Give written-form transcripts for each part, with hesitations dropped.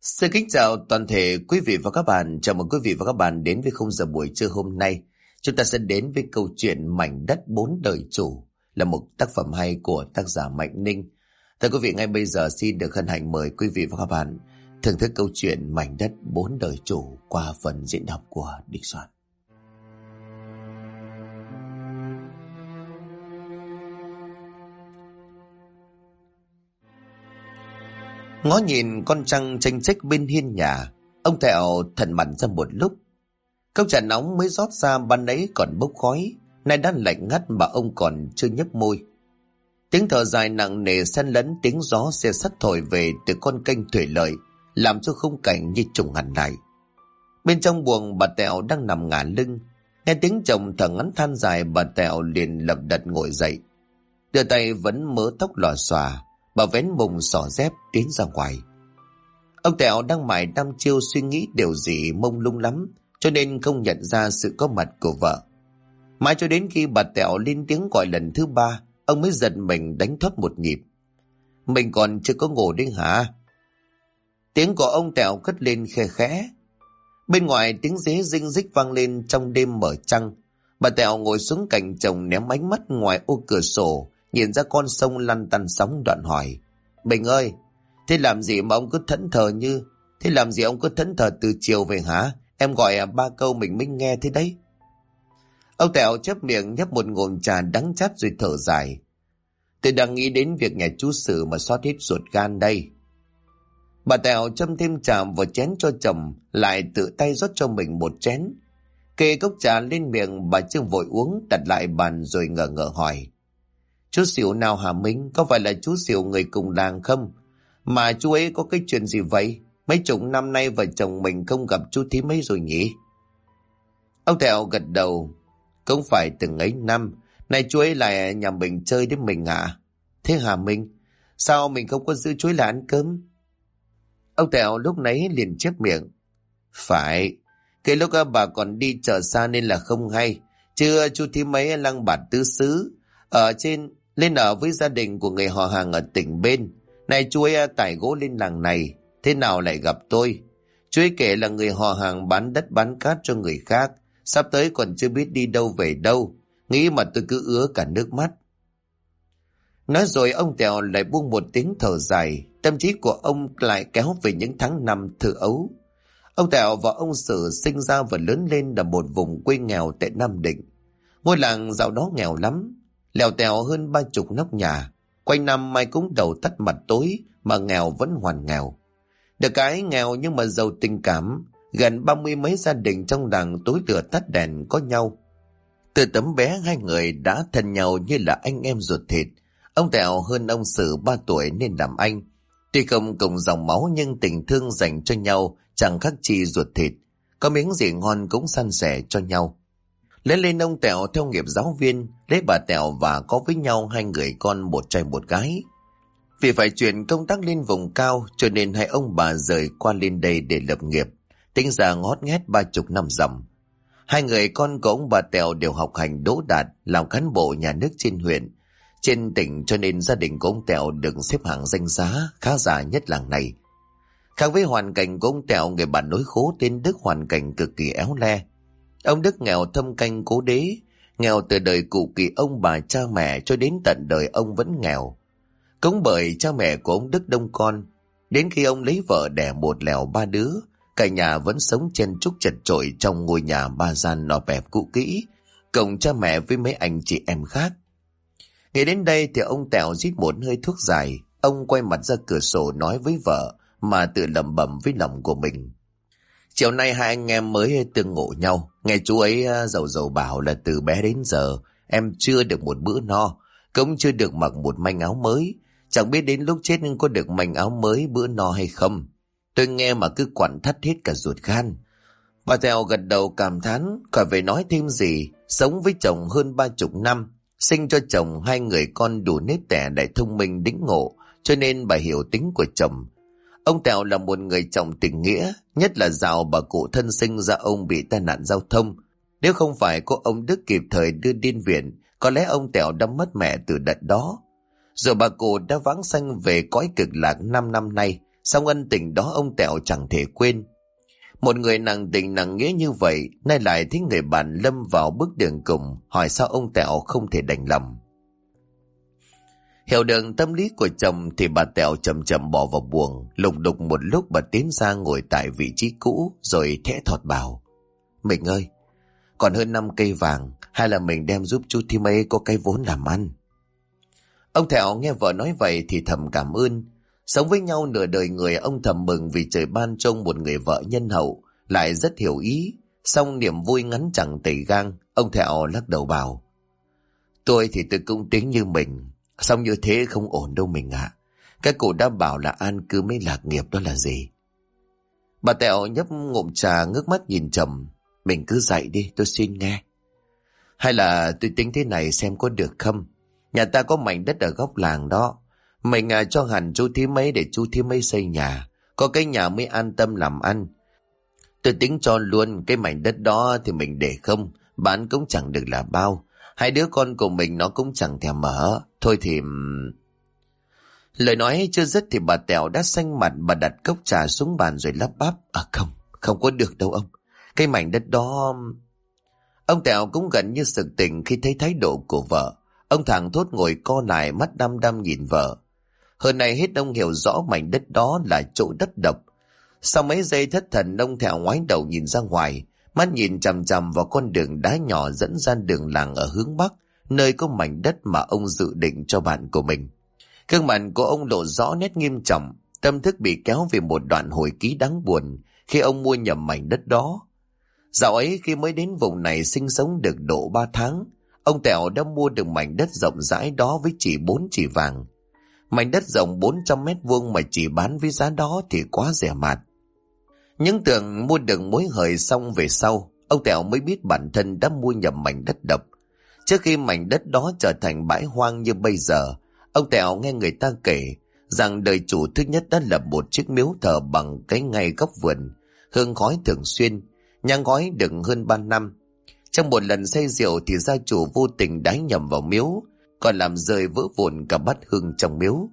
Xin kính chào toàn thể quý vị và các bạn. Chào mừng quý vị và các bạn đến với khung giờ buổi trưa hôm nay. Chúng ta sẽ đến với câu chuyện Mảnh đất bốn đời chủ, là một tác phẩm hay của tác giả Mạnh Ninh. Thưa quý vị, ngay bây giờ xin được hân hạnh mời quý vị và các bạn thưởng thức câu chuyện Mảnh đất bốn đời chủ qua phần diễn đọc của Địch Soạn. Ngó nhìn con trăng chênh chếch bên hiên nhà, ông Thẹo thần mặn ra một lúc. Cốc trà nóng mới rót ra ban nãy còn bốc khói, nay đã lạnh ngắt mà ông còn chưa nhấp môi. Tiếng thở dài nặng nề xen lẫn tiếng gió xe sắt thổi về từ con kênh thủy lợi, làm cho khung cảnh như trùng hẳn lại. Bên trong buồng, bà Thẹo đang nằm ngả lưng, nghe tiếng chồng thở ngắn than dài, bà Thẹo liền lập đật ngồi dậy, đưa tay vẫn mớ tóc lòa xòa. Bà vén mùng xỏ dép tiến ra ngoài. Ông Thẹo đang mải đăm chiêu suy nghĩ điều gì mông lung lắm, cho nên không nhận ra sự có mặt của vợ. Mãi cho đến khi bà Thẹo lên tiếng gọi lần thứ ba, ông mới giật mình đánh thoát một nhịp. Mình còn chưa có ngủ đấy hả? Tiếng của ông Thẹo cất lên khe khẽ. Bên ngoài tiếng dế rinh rích vang lên trong đêm mở trăng. Bà Thẹo ngồi xuống cạnh chồng, ném ánh mắt ngoài ô cửa sổ, nhìn ra con sông lăn tăn sóng, đoạn hỏi: Bình ơi, thế làm gì mà ông cứ thẫn thờ từ chiều về hả? Em gọi ba câu mình mới nghe thế đấy. Ông Thẹo chép miệng nhấp một ngụm trà đắng chát rồi thở dài. Tôi đang nghĩ đến việc nhà chú Sử mà xót hết ruột gan đây. Bà Thẹo châm thêm trà vào chén cho chồng, lại tự tay rót cho mình một chén. Kê cốc trà lên miệng, bà Trương vội uống, đặt lại bàn rồi ngờ ngợ hỏi: Chú Xỉu nào hả Minh? Có phải là chú Xỉu người cùng làng không? Mà chú ấy có cái chuyện gì vậy? Mấy chục năm nay vợ chồng mình không gặp chú thím mấy rồi nhỉ? Ông Thẹo gật đầu. Không phải từng ấy năm, này chú ấy lại nhà mình chơi đến mình à? Thế hả Minh? Sao mình không có giữ chú ấy là ăn cơm? Ông Thẹo lúc nấy liền chép miệng. Phải, cái lúc bà còn đi chợ xa nên là không hay. Chứ chú thím ấy lăng bạt tứ xứ. Ở trên lên ở với gia đình của người họ hàng ở tỉnh bên. Này chú ấy tải gỗ lên làng này, thế nào lại gặp tôi? Chú ấy kể là người họ hàng bán đất bán cát cho người khác, sắp tới còn chưa biết đi đâu về đâu. Nghĩ mà tôi cứ ứa cả nước mắt. Nói rồi ông Thẹo lại buông một tiếng thở dài. Tâm trí của ông lại kéo về những tháng năm thơ ấu. Ông Thẹo và ông Sử sinh ra và lớn lên ở một vùng quê nghèo tại Nam Định. Ngôi làng dạo đó nghèo lắm, lèo tèo hơn 30 nóc nhà, quanh năm mai cũng đầu tắt mặt tối, mà nghèo vẫn hoàn nghèo. Được cái nghèo nhưng mà giàu tình cảm, gần 30 mấy gia đình trong làng tối lửa tắt đèn có nhau. Từ tấm bé hai người đã thân nhau như là anh em ruột thịt. Ông Thẹo hơn ông Sử 3 tuổi nên làm anh. Tuy không cùng dòng máu nhưng tình thương dành cho nhau chẳng khác chi ruột thịt. Có miếng gì ngon cũng san sẻ cho nhau. Lớn lên ông Thẹo theo nghiệp giáo viên, lấy bà Thẹo và có với nhau 2 người con, một trai một gái. Vì phải chuyển công tác lên vùng cao cho nên hai ông bà rời qua lên đây để lập nghiệp, tính ra ngót nghét 30 năm dòng. 2 người con của ông bà Thẹo đều học hành đỗ đạt, làm cán bộ nhà nước trên huyện, trên tỉnh, cho nên gia đình của ông Thẹo được xếp hạng danh giá khá giả nhất làng này. Khác với hoàn cảnh của ông Thẹo, người bạn nối khố tên Đức hoàn cảnh cực kỳ éo le. Ông Đức nghèo thâm canh cố đế, nghèo từ đời cụ kỵ ông bà cha mẹ cho đến tận đời ông vẫn nghèo. Cũng bởi cha mẹ của ông Đức đông con, đến khi ông lấy vợ đẻ một lèo 3 đứa, cả nhà vẫn sống chen chúc chật chội trong ngôi nhà 3 gian nọ bẹp cũ kỹ, cùng cha mẹ với mấy anh chị em khác. Nghĩ đến đây thì ông Thẹo rít một hơi thuốc dài, ông quay mặt ra cửa sổ nói với vợ mà tự lẩm bẩm với lòng của mình. Chiều nay 2 anh em mới tương ngộ nhau, nghe chú ấy giàu bảo là từ bé đến giờ em chưa được một bữa no, cũng chưa được mặc một manh áo mới, chẳng biết đến lúc chết có được manh áo mới bữa no hay không. Tôi nghe mà cứ quặn thắt hết cả ruột gan. Bà Thẹo gật đầu cảm thán, khỏi phải nói thêm gì. Sống với chồng hơn 30 năm, sinh cho chồng 2 người con đủ nếp tẻ đại thông minh đĩnh ngộ, cho nên bà hiểu tính của chồng. Ông Thẹo là một người trọng tình nghĩa, nhất là dạo bà cụ thân sinh ra ông bị tai nạn giao thông. Nếu không phải có ông Đức kịp thời đưa đến viện, có lẽ ông Thẹo đã mất mẹ từ đợt đó. Rồi bà cụ đã vãng sanh về cõi cực lạc 5 năm nay, Song ân tình đó ông Tẹo chẳng thể quên. Một người nặng tình nặng nghĩa như vậy, nay lại thấy người bạn lâm vào bước đường cùng, hỏi sao ông Tẹo không thể đành lòng. Hiểu được tâm lý của chồng thì bà Tẹo chậm chậm bỏ vào buồng, lục đục một lúc bà tiến ra ngồi tại vị trí cũ rồi thẽ thọt bảo: Mình ơi, còn hơn 5 cây vàng, hay là mình đem giúp chú Thím ấy có cái vốn làm ăn. Ông Thẹo nghe vợ nói vậy thì thầm cảm ơn. Sống với nhau nửa đời người, ông thầm mừng vì trời ban trông một người vợ nhân hậu, lại rất hiểu ý. Song niềm vui ngắn chẳng tẩy gang, ông Thẹo lắc đầu bảo: Tôi thì tôi cũng tính như mình, song như thế không ổn đâu mình ạ. Cái cụ đã bảo là an cư mới lạc nghiệp đó là gì? Bà Tẹo nhấp ngụm trà ngước mắt nhìn chồng: Mình cứ dậy đi, tôi xin nghe. Hay là tôi tính thế này xem có được không? Nhà ta có mảnh đất ở góc làng đó. Mình cho hẳn chú Thím ấy để chú Thím ấy xây nhà. Có cái nhà mới an tâm làm ăn. Tôi tính cho luôn cái mảnh đất đó thì mình để không, bán cũng chẳng được là bao. Hai đứa con của mình nó cũng chẳng thèm mở. Thôi thì... Lời nói chưa dứt thì bà Tẹo đã xanh mặt, bà đặt cốc trà xuống bàn rồi lắp bắp: Không có được đâu ông. Cái mảnh đất đó... Ông Tẹo cũng gần như sực tỉnh khi thấy thái độ của vợ. Ông thảng thốt ngồi co lại, mắt đăm đăm nhìn vợ. Hơn này hết ông hiểu rõ mảnh đất đó là chỗ đất độc. Sau mấy giây thất thần, ông Thẹo ngoái đầu nhìn ra ngoài, mắt nhìn chằm chằm vào con đường đá nhỏ dẫn ra đường làng ở hướng bắc, nơi có mảnh đất mà ông dự định cho bạn của mình. Gương mặt của ông lộ rõ nét nghiêm trọng, tâm thức bị kéo về một đoạn hồi ký đáng buồn khi ông mua nhầm mảnh đất đó. Dạo ấy khi mới đến vùng này sinh sống được độ 3 tháng, ông Tẹo đã mua được mảnh đất rộng rãi đó với chỉ 4 chỉ vàng. Mảnh đất rộng 400 mét vuông mà chỉ bán với giá đó thì quá rẻ mạt. Những tưởng mua được mối hời xong về sau, ông Tẹo mới biết bản thân đã mua nhầm mảnh đất độc. Trước khi mảnh đất đó trở thành bãi hoang như bây giờ, ông Tẹo nghe người ta kể rằng đời chủ thứ nhất đã lập một chiếc miếu thờ bằng cái ngay góc vườn, hương khói thường xuyên, nhang khói được hơn 3 năm. Trong một lần say rượu thì gia chủ vô tình đái nhầm vào miếu, còn làm rơi vỡ vụn cả bát hương trong miếu.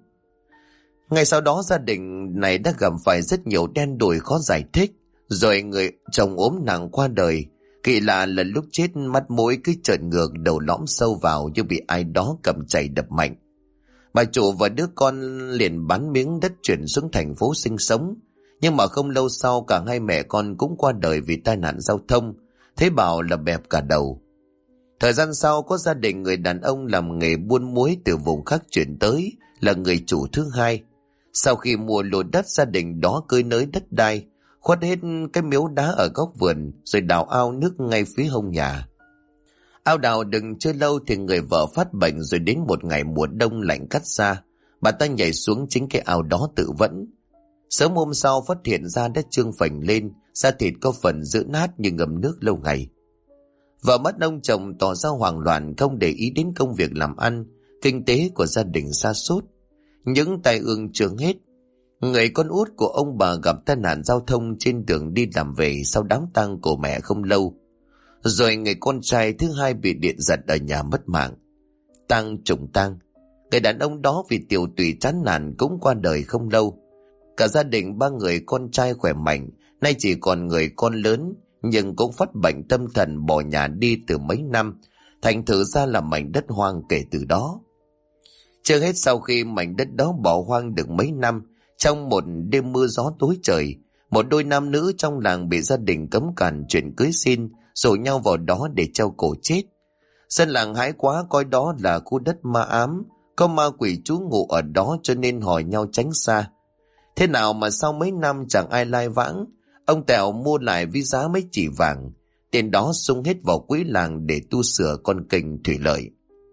Ngay sau đó gia đình này đã gặp phải rất nhiều đen đủi khó giải thích, rồi người chồng ốm nặng qua đời. Kỳ lạ là lúc chết mắt mũi cứ trợn ngược, đầu lõm sâu vào như bị ai đó cầm chày đập mạnh. Bà chủ và đứa con liền bán miếng đất chuyển xuống thành phố sinh sống, nhưng mà không lâu sau cả hai mẹ con cũng qua đời vì tai nạn giao thông, thế bảo là bẹp cả đầu. Thời gian sau có gia đình người đàn ông làm nghề buôn muối từ vùng khác chuyển tới, là người chủ thứ hai. Sau khi mua lô đất, gia đình đó cơi nới đất đai, khuất hết cái miếu đá ở góc vườn, rồi đào ao nước ngay phía hông nhà. Ao đào đừng chưa lâu thì người vợ phát bệnh, rồi đến một ngày mùa đông lạnh cắt da, bà ta nhảy xuống chính cái ao đó tự vẫn. Sớm hôm sau phát hiện ra đã trương phình lên, da thịt có phần dữ nát như ngâm nước lâu ngày. Vợ mất ông chồng tỏ ra hoảng loạn, không để ý đến công việc làm ăn, kinh tế của gia đình sa sút. Những tai ương chưa hết, người con út của ông bà gặp tai nạn giao thông trên đường đi làm về sau đám tang của mẹ không lâu. Rồi người con trai thứ hai bị điện giật ở nhà mất mạng. Tang trùng tang, người đàn ông đó vì tiểu tụy chán nản cũng qua đời không lâu. Cả gia đình 3 người con trai khỏe mạnh, nay chỉ còn người con lớn, nhưng cũng phát bệnh tâm thần bỏ nhà đi từ mấy năm, thành thử ra là mảnh đất hoang kể từ đó. Chưa hết, sau khi mảnh đất đó bỏ hoang được mấy năm, trong một đêm mưa gió tối trời, một đôi nam nữ trong làng bị gia đình cấm cản chuyện cưới xin, rủ nhau vào đó để treo cổ chết. Dân làng hãi quá, coi đó là khu đất ma ám, có ma quỷ trú ngụ ở đó cho nên hỏi nhau tránh xa. Thế nào mà sau mấy năm chẳng ai lai vãng, ông Tẹo mua lại với giá mấy chỉ vàng, tiền đó sung hết vào quỹ làng để tu sửa con kênh thủy lợi.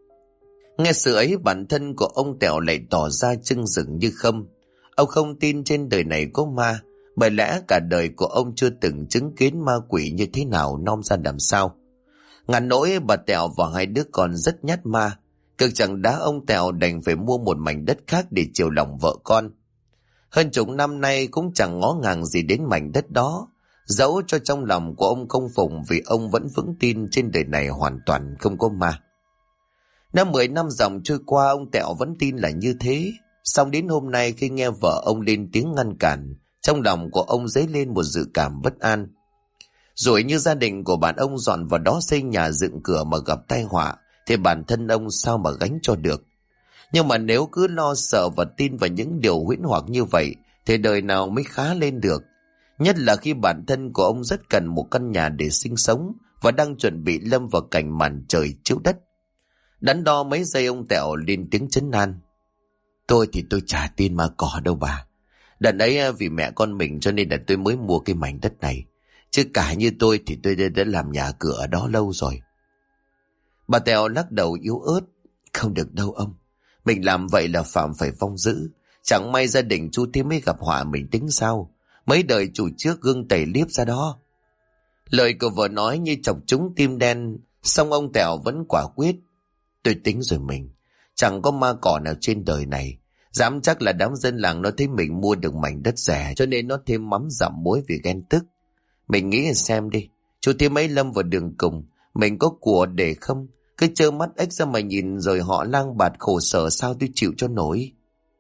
Nghe sự ấy, bản thân của ông Tẹo lại tỏ ra chưng rừng như không. Ông không tin trên đời này có ma, bởi lẽ cả đời của ông chưa từng chứng kiến ma quỷ như thế nào nom ra làm sao. Ngàn nỗi bà Tẹo và hai đứa con rất nhát ma, cực chẳng đá ông Tẹo đành phải mua một mảnh đất khác để chiều lòng vợ con. Hơn chục năm nay cũng chẳng ngó ngàng gì đến mảnh đất đó, dẫu cho trong lòng của ông không phụng, vì ông vẫn vững tin trên đời này hoàn toàn không có ma. Năm 10 năm dòng trôi qua, ông Tẹo vẫn tin là như thế. Xong đến hôm nay khi nghe vợ ông lên tiếng ngăn cản, trong lòng của ông dấy lên một dự cảm bất an. Rồi như gia đình của bạn ông dọn vào đó xây nhà dựng cửa mà gặp tai họa, thì bản thân ông sao mà gánh cho được. Nhưng mà nếu cứ lo sợ và tin vào những điều huyễn hoặc như vậy, thì đời nào mới khá lên được. Nhất là khi bản thân của ông rất cần một căn nhà để sinh sống và đang chuẩn bị lâm vào cảnh màn trời chiếu đất. Đắn đo mấy giây ông Tẹo lên tiếng trấn an. Tôi thì tôi chả tin ma cỏ đâu bà. Đợt ấy vì mẹ con mình cho nên là tôi mới mua cái mảnh đất này. Chứ cả như tôi thì tôi đã làm nhà cửa ở đó lâu rồi. Bà Tẹo lắc đầu yếu ớt. Không được đâu ông. Mình làm vậy là phạm phải vong dữ. Chẳng may gia đình chú Tím mới gặp họa mình tính sao. Mấy đời chủ trước gương tẩy liếp ra đó. Lời của vợ nói như chọc trúng tim đen. Xong ông Tẹo vẫn quả quyết. Tôi tính rồi mình. Chẳng có ma cỏ nào trên đời này. Dám chắc là đám dân làng nó thấy mình mua được mảnh đất rẻ, cho nên nó thêm mắm dặm muối vì ghen tức. Mình nghĩ xem đi. Chú Tím ấy lâm vào đường cùng. Mình có của để không? Cứ trơ mắt ếch ra mà nhìn rồi họ lang bạt khổ sở sao tôi chịu cho nổi.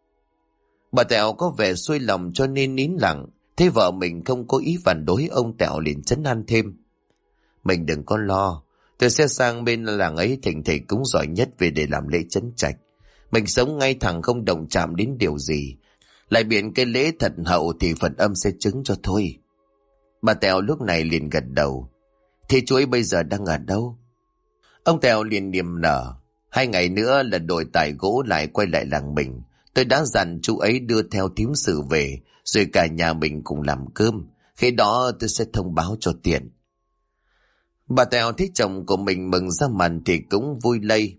Bà Tẹo có vẻ xuôi lòng cho nên nín lặng. Thấy vợ mình không có ý phản đối, ông Tẹo liền trấn an thêm. Mình đừng có lo. Tôi sẽ sang bên làng ấy thỉnh thầy cúng giỏi nhất về để làm lễ trấn trạch. Mình sống ngay thẳng không động chạm đến điều gì. Lại biện cái lễ thật hậu thì Phật âm sẽ chứng cho thôi. Bà Tẹo lúc này liền gật đầu. Thế chú ấy bây giờ đang ở đâu? Ông Tẹo liền niềm nở. 2 ngày nữa là đội tải gỗ lại quay lại làng mình. Tôi đã dặn chú ấy đưa theo thím sự về, rồi cả nhà mình cùng làm cơm. Khi đó tôi sẽ thông báo cho tiện. Bà Tẹo thấy chồng của mình mừng ra mặt thì cũng vui lây.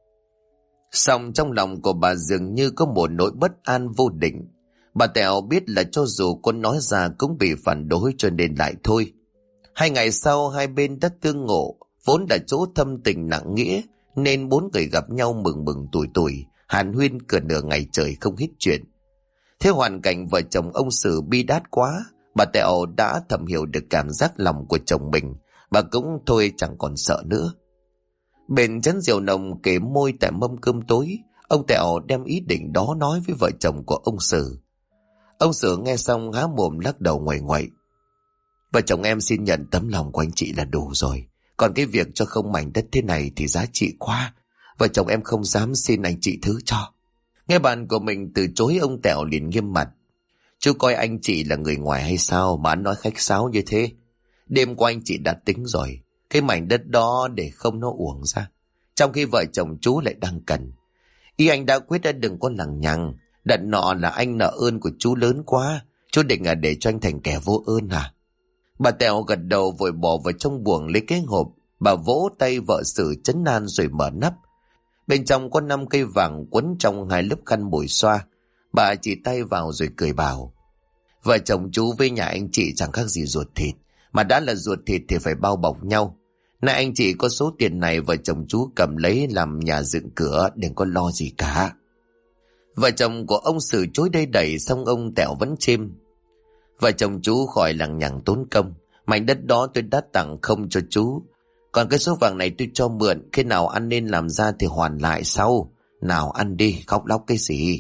Song trong lòng của bà dường như có một nỗi bất an vô định. Bà Tẹo biết là cho dù con nói ra cũng bị phản đối cho nên lại thôi. 2 ngày sau hai bên đã tương ngộ, vốn là chỗ thâm tình nặng nghĩa, nên 4 người gặp nhau mừng mừng tuổi tuổi, hàn huyên cửa nửa ngày trời không hết chuyện. Thế hoàn cảnh vợ chồng ông Sử bi đát quá, bà Tẹo đã thầm hiểu được cảm giác lòng của chồng mình, bà cũng thôi chẳng còn sợ nữa. Bên chén rượu nồng kề môi tại mâm cơm tối, ông Tẹo đem ý định đó nói với vợ chồng của ông Sử. Ông Sử nghe xong há mồm lắc đầu nguậy nguậy. Vợ chồng em xin nhận tấm lòng của anh chị là đủ rồi. Còn cái việc cho không mảnh đất thế này thì giá trị quá. Vợ chồng em không dám xin anh chị thứ cho. Nghe bạn của mình từ chối, ông Tẹo liền nghiêm mặt. Chú coi anh chị là người ngoài hay sao mà anh nói khách sáo như thế? Đêm qua anh chị đã tính rồi. Cái mảnh đất đó để không nó uổng ra. Trong khi vợ chồng chú lại đang cần. Ý anh đã quyết đã đừng có lằng nhằng. Đợt nọ là anh nợ ơn của chú lớn quá. Chú định là để cho anh thành kẻ vô ơn à? Bà Tẹo gật đầu vội bỏ vào trong buồng lấy cái hộp. Bà vỗ tay vợ Sử trấn an rồi mở nắp. Bên trong có 5 cây vàng quấn trong 2 lớp khăn bồi xoa. Bà chỉ tay vào rồi cười bảo. Vợ chồng chú với nhà anh chị chẳng khác gì ruột thịt. Mà đã là ruột thịt thì phải bao bọc nhau. Nay anh chị có số tiền này, vợ chồng chú cầm lấy làm nhà dựng cửa, đừng có lo gì cả. Vợ chồng của ông Sử chối đây đẩy, xong ông Tẹo vẫn chêm. Vợ chồng chú khỏi lằng nhằng tốn công. Mảnh đất đó tôi đã tặng không cho chú. Còn cái số vàng này tôi cho mượn, khi nào ăn nên làm ra thì hoàn lại sau. Nào ăn đi, khóc lóc cái gì.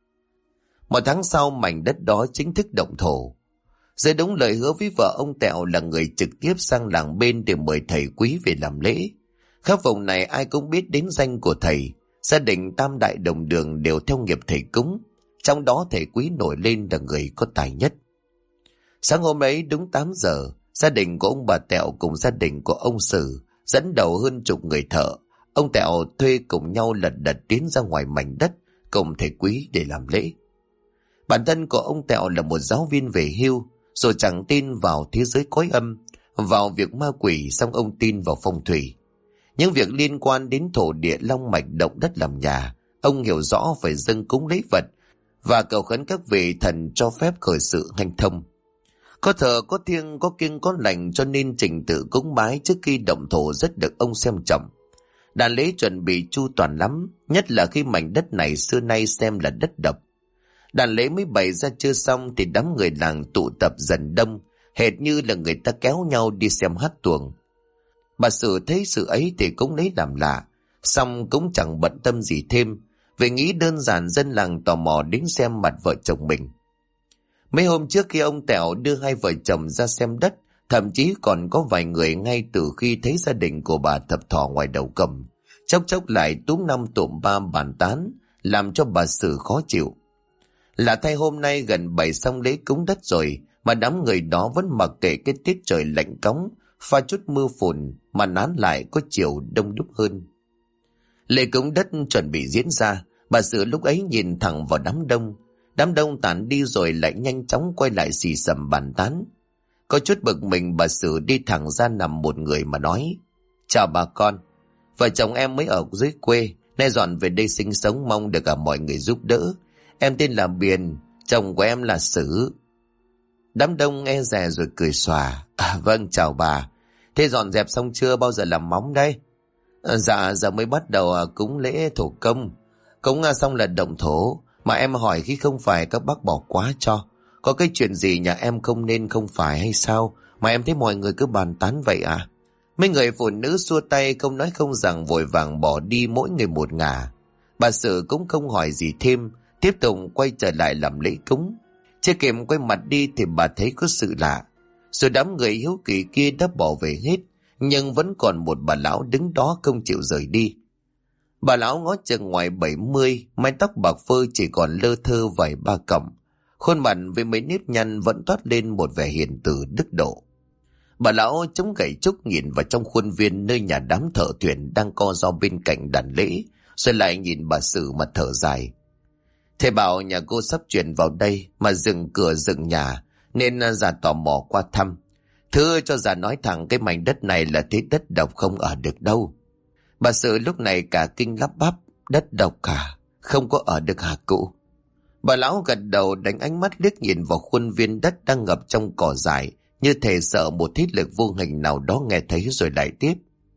1 tháng sau mảnh đất đó chính thức động thổ. Dưới đúng lời hứa với vợ, ông Tẹo là người trực tiếp sang làng bên để mời thầy quý về làm lễ. Khắp vùng này ai cũng biết đến danh của thầy. Gia đình Tam Đại Đồng Đường đều theo nghiệp thầy cúng. Trong đó thầy quý nổi lên là người có tài nhất. Sáng hôm ấy đúng 8 giờ, gia đình của ông bà Tẹo cùng gia đình của ông Sử dẫn đầu hơn chục người thợ. Ông Tẹo thuê cùng nhau lật đật tiến ra ngoài mảnh đất cùng thầy quý để làm lễ. Bản thân của ông Tẹo là một giáo viên về hưu, rồi chẳng tin vào thế giới cõi âm, vào việc ma quỷ, xong ông tin vào phong thủy. Những việc liên quan đến thổ địa long mạch động đất làm nhà, ông hiểu rõ phải dâng cúng lấy vật và cầu khấn các vị thần cho phép khởi sự hanh thông. Có thờ, có thiêng, có kiêng, có lành, cho nên trình tự cúng bái trước khi động thổ rất được ông xem trọng. Đàn lễ chuẩn bị chu toàn lắm, nhất là khi mảnh đất này xưa nay xem là đất độc. Đàn lễ mới bày ra chưa xong thì đám người làng tụ tập dần đông, hệt như là người ta kéo nhau đi xem hát tuồng. Bà Sử thấy sự ấy thì cũng lấy làm lạ, xong cũng chẳng bận tâm gì thêm. Vì nghĩ đơn giản dân làng tò mò đến xem mặt vợ chồng mình. Mấy hôm trước khi ông Tẹo đưa hai vợ chồng ra xem đất, thậm chí còn có vài người ngay từ khi thấy gia đình của bà Thập Thò ngoài đầu cầm, chốc chốc lại túm năm tụm ba bàn tán, làm cho bà Sử khó chịu. Lạ thay hôm nay gần bày xong lễ cúng đất rồi mà đám người đó vẫn mặc kệ cái tiết trời lạnh cóng, pha chút mưa phùn mà nán lại có chiều đông đúc hơn. Lễ cúng đất chuẩn bị diễn ra, bà Sử lúc ấy nhìn thẳng vào đám đông. Đám đông tản đi rồi lại nhanh chóng quay lại xì xầm bàn tán. Có chút bực mình, bà Sử đi thẳng ra nằm một người mà nói: "Chào bà con, vợ chồng em mới ở dưới quê, nay dọn về đây sinh sống, mong được cả mọi người giúp đỡ. Em tên là Biền, chồng của em là Sử." Đám đông e dè rồi cười xòa: "Vâng, chào bà. Thế dọn dẹp xong chưa, bao giờ làm móng đây?" "Dạ, giờ mới bắt đầu cúng lễ thổ công. Cúng xong là động thổ. Mà em hỏi khi không phải các bác bỏ quá cho. Có cái chuyện gì nhà em không nên không phải hay sao mà em thấy mọi người cứ bàn tán vậy à?" Mấy người phụ nữ xua tay không nói không rằng vội vàng bỏ đi mỗi người một ngả. Bà Sử cũng không hỏi gì thêm, tiếp tục quay trở lại làm lễ cúng. Chưa kịp quay mặt đi thì bà thấy có sự lạ. Rồi đám người hiếu kỳ kia đã bỏ về hết, nhưng vẫn còn một bà lão đứng đó không chịu rời đi. Bà lão ngó chừng ngoài 70, mái tóc bạc phơ chỉ còn lơ thơ vài ba cọng. Khuôn mặt với mấy nếp nhăn vẫn toát lên một vẻ hiền từ đức độ. Bà lão chống gậy trúc nhìn vào trong khuôn viên nơi nhà đám thợ thuyền đang co ro bên cạnh đàn lễ, rồi lại nhìn bà Sử mà thở dài. "Thầy bảo nhà cô sắp chuyển vào đây mà dựng cửa dựng nhà, nên già tò mò qua thăm. Thưa cho già nói thẳng, cái mảnh đất này là thế đất độc, không ở được đâu." Bà Sử lúc này cả kinh lắp bắp: "Đất độc à? Không có ở được hả cụ?" Bà lão gật đầu, đánh ánh mắt liếc nhìn vào khuôn viên đất đang ngập trong cỏ dại, như thể sợ một thế lực vô hình nào đó nghe thấy, rồi lại tiếp: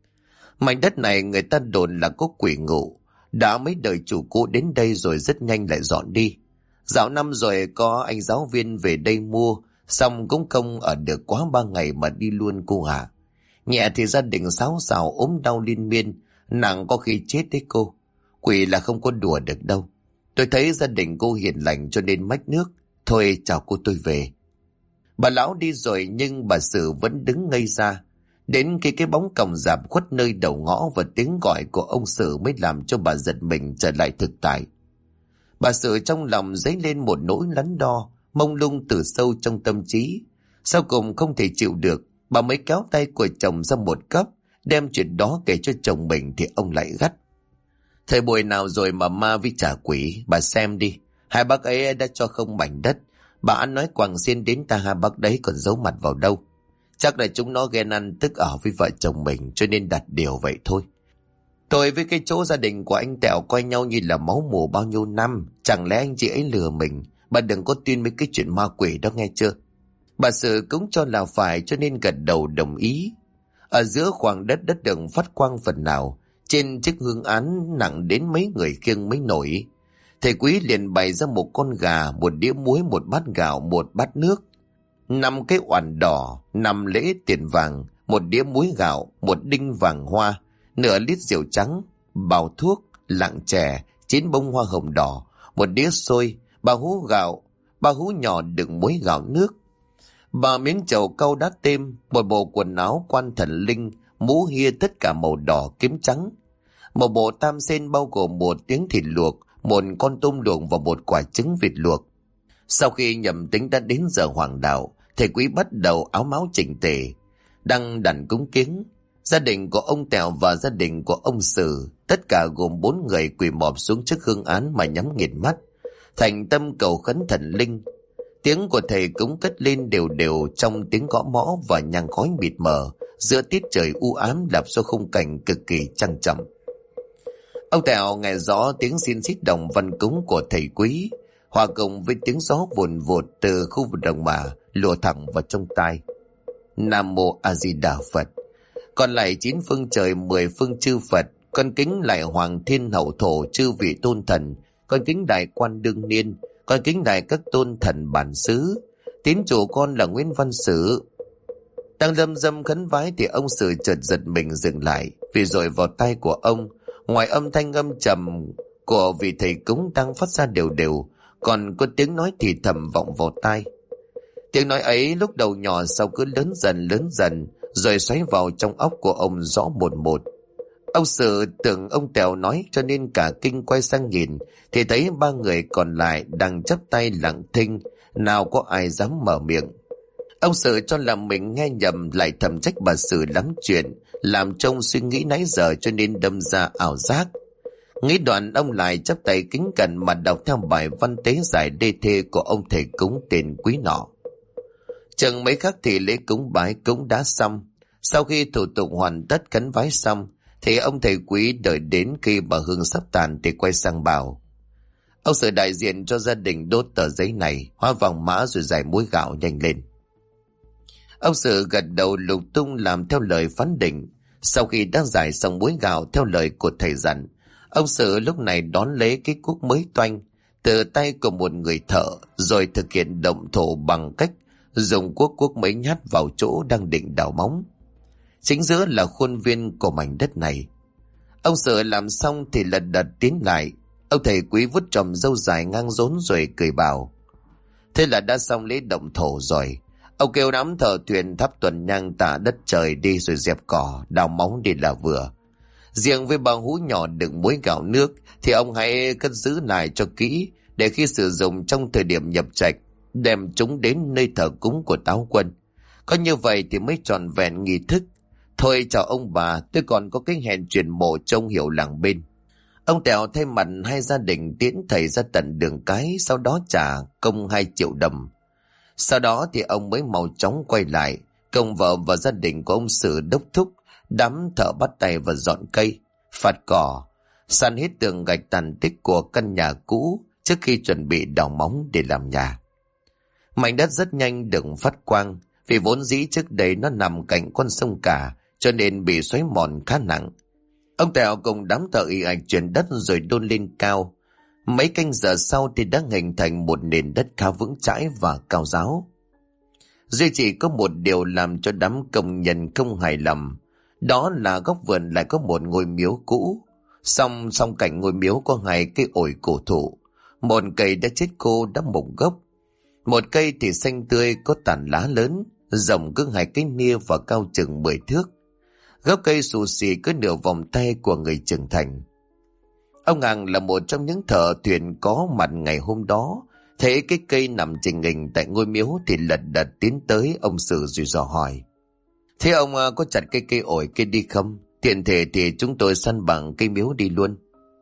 "Mảnh đất này người ta đồn là có quỷ ngụ. Đã mấy đời chủ cũ đến đây rồi rất nhanh lại dọn đi. Dạo năm rồi có anh giáo viên về đây mua, xong cũng không ở được quá 3 ngày mà đi luôn cô ạ. Nhẹ thì gia đình xáo xào ốm đau liên miên, nặng có khi chết đấy cô. Quỷ là không có đùa được đâu. Tôi thấy gia đình cô hiền lành cho nên mách nước. Thôi chào cô, tôi về." Bà lão đi rồi nhưng bà Sử vẫn đứng ngây ra. Đến khi cái bóng còng rạp khuất nơi đầu ngõ và tiếng gọi của ông Sử mới làm cho bà giật mình trở lại thực tại. Bà Sử trong lòng dấy lên một nỗi đắn đo mông lung từ sâu trong tâm trí. Sau cùng không thể chịu được, bà mới kéo tay của chồng ra một góc, đem chuyện đó kể cho chồng mình thì ông lại gắt: "Thời buổi nào rồi mà ma với trả quỷ, bà xem đi. Hai bác ấy đã cho không mảnh đất. Bà ăn nói quàng xiên đến ta hai bác đấy còn giấu mặt vào đâu. Chắc là chúng nó ghen ăn tức ở với vợ chồng mình cho nên đặt điều vậy thôi. Tôi với cái chỗ gia đình của anh Tẹo coi nhau như là máu mủ bao nhiêu năm. Chẳng lẽ anh chị ấy lừa mình? Bà đừng có tin mấy cái chuyện ma quỷ đó nghe chưa?" Bà Sử cũng cho là phải cho nên gật đầu đồng ý. Ở giữa khoảng đất đừng phát quang phần nào, trên chiếc hương án nặng đến mấy người khiêng mới nổi. Thầy Quý liền bày ra một con gà, một đĩa muối, một bát gạo, một bát nước, 5 cái oản đỏ, 5 lễ tiền vàng, một đĩa muối gạo, một đinh vàng hoa, nửa lít rượu trắng, bao thuốc, lạng chè, 9 bông hoa hồng đỏ, một đĩa xôi, 3 hũ gạo, 3 hũ nhỏ đựng muối gạo nước, 3 miếng trầu cau đá têm, một bộ quần áo quan thần linh, mũ hia tất cả màu đỏ kiếm trắng, một bộ tam sen bao gồm một tiếng thịt luộc, một con tôm luộc và một quả trứng vịt luộc. Sau khi nhầm tính đã đến giờ hoàng đạo, thầy Quý bắt đầu áo máu chỉnh tề, đăng đàn cúng kiến. Gia đình của ông Tèo và gia đình của ông Sử, tất cả gồm 4 người quỳ mọp xuống trước hương án mà nhắm nghiền mắt, thành tâm cầu khấn thần linh. Tiếng của thầy cúng cất lên đều đều trong tiếng gõ mõ và nhang khói mịt mờ giữa tiết trời u ám, làm cho khung cảnh cực kỳ trang trọng. Ông Tèo nghe rõ tiếng xin xít đồng văn cúng của thầy Quý, hòa cùng với tiếng gió vùn vụt từ khu vực đồng mà lùa thẳng vào trong tai. Nam mô A Di Đà Phật. Còn lại 9 phương trời, 10 phương chư Phật, con kính lại Hoàng Thiên Hậu Thổ chư vị tôn thần, con kính đại Quan Đương Niên, con kính đại các tôn thần bản xứ. Tín chủ con là Nguyễn Văn Sử. Đang lâm dâm khấn vái thì ông Sử chợt giật mình dừng lại, vì rồi vào tai của ông, ngoài âm thanh âm trầm của vị thầy cúng đang phát ra đều đều, còn có tiếng nói thì thầm vọng vào tai. Tiếng nói ấy lúc đầu nhỏ, sau cứ lớn dần, rồi xoáy vào trong óc của ông rõ một một. Ông Sự tưởng ông Tèo nói cho nên cả kinh quay sang nhìn, thì thấy ba người còn lại đang chắp tay lặng thinh, nào có ai dám mở miệng. Ông Sự cho là mình nghe nhầm, lại thầm trách bà Sự lắm chuyện, làm trông suy nghĩ nãy giờ cho nên đâm ra ảo giác. Nghĩ đoạn, ông lại chắp tay kính cẩn mà đọc theo bài văn tế giải đê thê của ông thầy cúng tên Quý nọ. Chừng mấy khắc thì lễ cúng bái cúng đã xong. Sau khi thủ tục hoàn tất khấn vái xong, thì ông thầy Quý đợi đến khi bà hương sắp tàn thì quay sang bảo: ông Sự đại diện cho gia đình đốt tờ giấy này, hóa vàng mã rồi giải muối gạo nhanh lên. Ông Sự gật đầu lục tung làm theo lời phán định. Sau khi đã giải xong muối gạo theo lời của thầy dặn, ông Sự lúc này đón lấy cái cuốc mới toanh từ tay của một người thợ, rồi thực hiện động thổ bằng cách dùng cuốc mấy nhát vào chỗ đang định đào móng. Chính giữa là khuôn viên của mảnh đất này. Ông Sự làm xong thì lật đật tiến lại. Ông thầy Quý vuốt tròm râu dài ngang rốn rồi cười bảo: thế là đã xong lễ động thổ rồi. Ông kêu đám thợ thuyền thắp tuần nhang tạ đất trời đi, rồi dẹp cỏ đào móng đi là vừa. Riêng với bao hũ nhỏ đựng muối gạo nước thì ông hãy cất giữ lại cho kỹ, để khi sử dụng trong thời điểm nhập trạch đem chúng đến nơi thờ cúng của Táo Quân. Có như vậy thì mới tròn vẹn nghi thức. Thôi chào ông bà, tôi còn có cái hẹn truyền mộ trông hiểu làng bên. Ông Tèo thay mặt hai gia đình tiễn thầy ra tận đường cái, sau đó trả công 2 triệu đồng. Sau đó thì ông mới mau chóng quay lại, công vợ và gia đình của ông Sự đốc thúc đám thợ bắt tay và dọn cây, phạt cỏ, san hết tường gạch tàn tích của căn nhà cũ trước khi chuẩn bị đào móng để làm nhà. Mảnh đất rất nhanh được phát quang, vì vốn dĩ trước đây nó nằm cạnh con sông cả, cho nên bị xói mòn khá nặng. Ông Tèo cùng đám thợ ì ạch chuyển đất rồi đôn lên cao. Mấy canh giờ sau thì đã hình thành một nền đất khá vững chãi và cao ráo. Duy chỉ có một điều làm cho đám công nhân không hài lòng, đó là góc vườn lại có một ngôi miếu cũ. Song cạnh ngôi miếu có 2 cây ổi cổ thụ, một cây đã chết khô đã mục gốc, một cây thì xanh tươi có tàn lá lớn, rộng cỡ 2 cái nia và cao chừng 10 thước. Gốc cây xù xì cứ nửa vòng tay của người trưởng thành. Ông Hằng là một trong những thợ thuyền có mặt ngày hôm đó, thấy cái cây nằm trình hình tại ngôi miếu thì lật đật tiến tới ông Sự rồi dò hỏi: thế ông có chặt cái cây ổi kia đi không? Tiện thể thì chúng tôi săn bằng cây miếu đi luôn.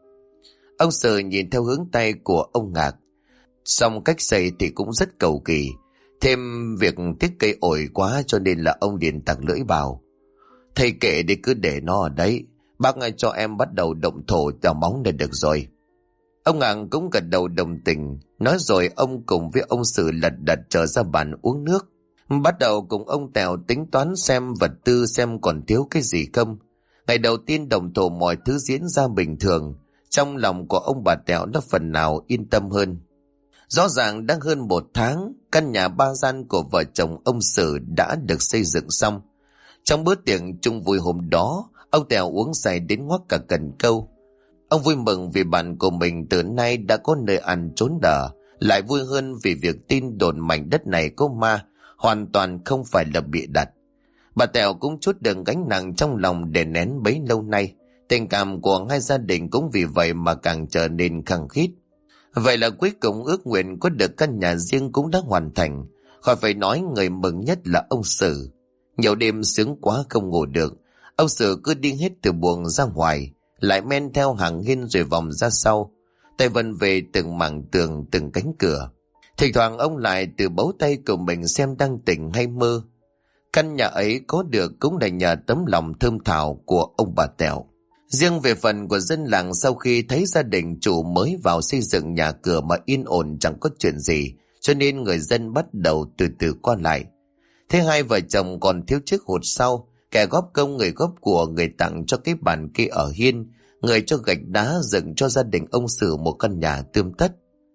Ông Sự nhìn theo hướng tay của ông Ngạc, song cách xây thì cũng rất cầu kỳ, thêm việc tiếc cây ổi quá cho nên là ông liền tặc lưỡi bảo: thầy kệ đi, cứ để nó ở đấy, bác cho em bắt đầu động thổ đào móng là được rồi. Ông Ngạn cũng gật đầu đồng tình, nói rồi ông cùng với ông Sự lật đật trở ra bàn uống nước, bắt đầu cùng ông Tèo tính toán xem vật tư xem còn thiếu cái gì không. Ngày đầu tiên động thổ mọi thứ diễn ra bình thường, trong lòng của ông bà Tèo đã phần nào yên tâm hơn. Rõ ràng đã hơn 1 tháng, căn nhà 3 gian của vợ chồng ông Sự đã được xây dựng xong. Trong bữa tiệc chung vui hôm đó, ông Tèo uống say đến ngoác cả cần câu. Ông vui mừng vì bạn của mình từ nay đã có nơi ăn trốn đỡ, lại vui hơn vì việc tin đồn mảnh đất này có ma hoàn toàn không phải là bịa đặt. Bà Tèo cũng trút được gánh nặng trong lòng đè nén bấy lâu nay. Tình cảm của hai gia đình cũng vì vậy mà càng trở nên khăng khít. Vậy là cuối cùng ước nguyện có được căn nhà riêng cũng đã hoàn thành. Khỏi phải nói người mừng nhất là ông Sự. Nhiều đêm sướng quá không ngủ được, ông Sự cứ đi hết từ buồng ra ngoài, lại men theo hàng hiên rồi vòng ra sau, tay vân về từng mảng tường từng cánh cửa. Thỉnh thoảng ông lại từ bấu tay của mình xem đang tỉnh hay mơ. Căn nhà ấy có được cũng là nhờ tấm lòng thơm thảo của ông bà Tèo. Riêng về phần của dân làng, sau khi thấy gia đình chủ mới vào xây dựng nhà cửa mà yên ổn chẳng có chuyện gì, cho nên người dân bắt đầu từ từ qua lại. Thế hai vợ chồng còn thiếu trước hụt sau, kẻ góp công người góp của, người tặng cho cái bàn kia ở hiên, người cho gạch đá dựng cho gia đình ông Sử một căn nhà tươm tất.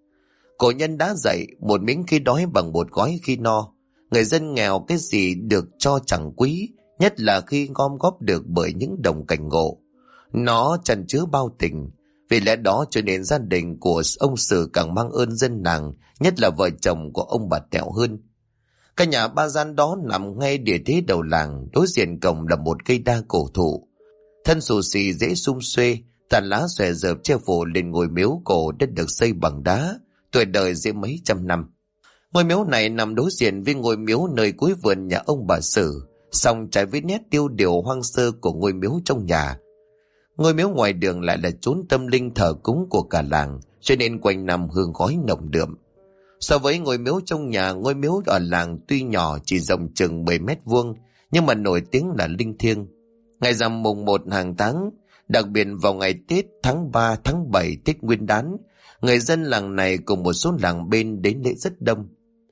Cổ nhân đã dạy, một miếng khi đói bằng một gói khi no. Người dân nghèo cái gì được cho chẳng quý, nhất là khi gom góp được bởi những đồng cảnh ngộ. Nó chăn chứa bao tình, Vì lẽ đó cho nên gia đình của ông Sử càng mang ơn dân làng, nhất là vợ chồng của ông bà Tẹo hơn. Căn nhà ba gian đó nằm ngay địa thế đầu làng, đối diện cổng là một cây đa cổ thụ. Thân xù xì dễ sum xuê, tàn lá xòe rợp che phủ lên ngôi miếu cổ đất được xây bằng đá, tuổi đời dưới mấy trăm năm. Ngôi miếu này nằm đối diện với ngôi miếu nơi cuối vườn nhà ông bà Sử, song trái với nét tiêu điều hoang sơ của ngôi miếu trong nhà. Ngôi miếu ngoài đường lại là chốn tâm linh thờ cúng của cả làng, cho nên quanh năm hương khói nồng đượm. So với ngôi miếu trong nhà, ngôi miếu ở làng tuy nhỏ chỉ rộng chừng 10 mét vuông, nhưng mà nổi tiếng là linh thiêng. Ngày rằm mùng 1 hàng tháng, đặc biệt vào ngày Tết tháng 3, tháng 7, Tết Nguyên đán, người dân làng này cùng một số làng bên đến lễ rất đông.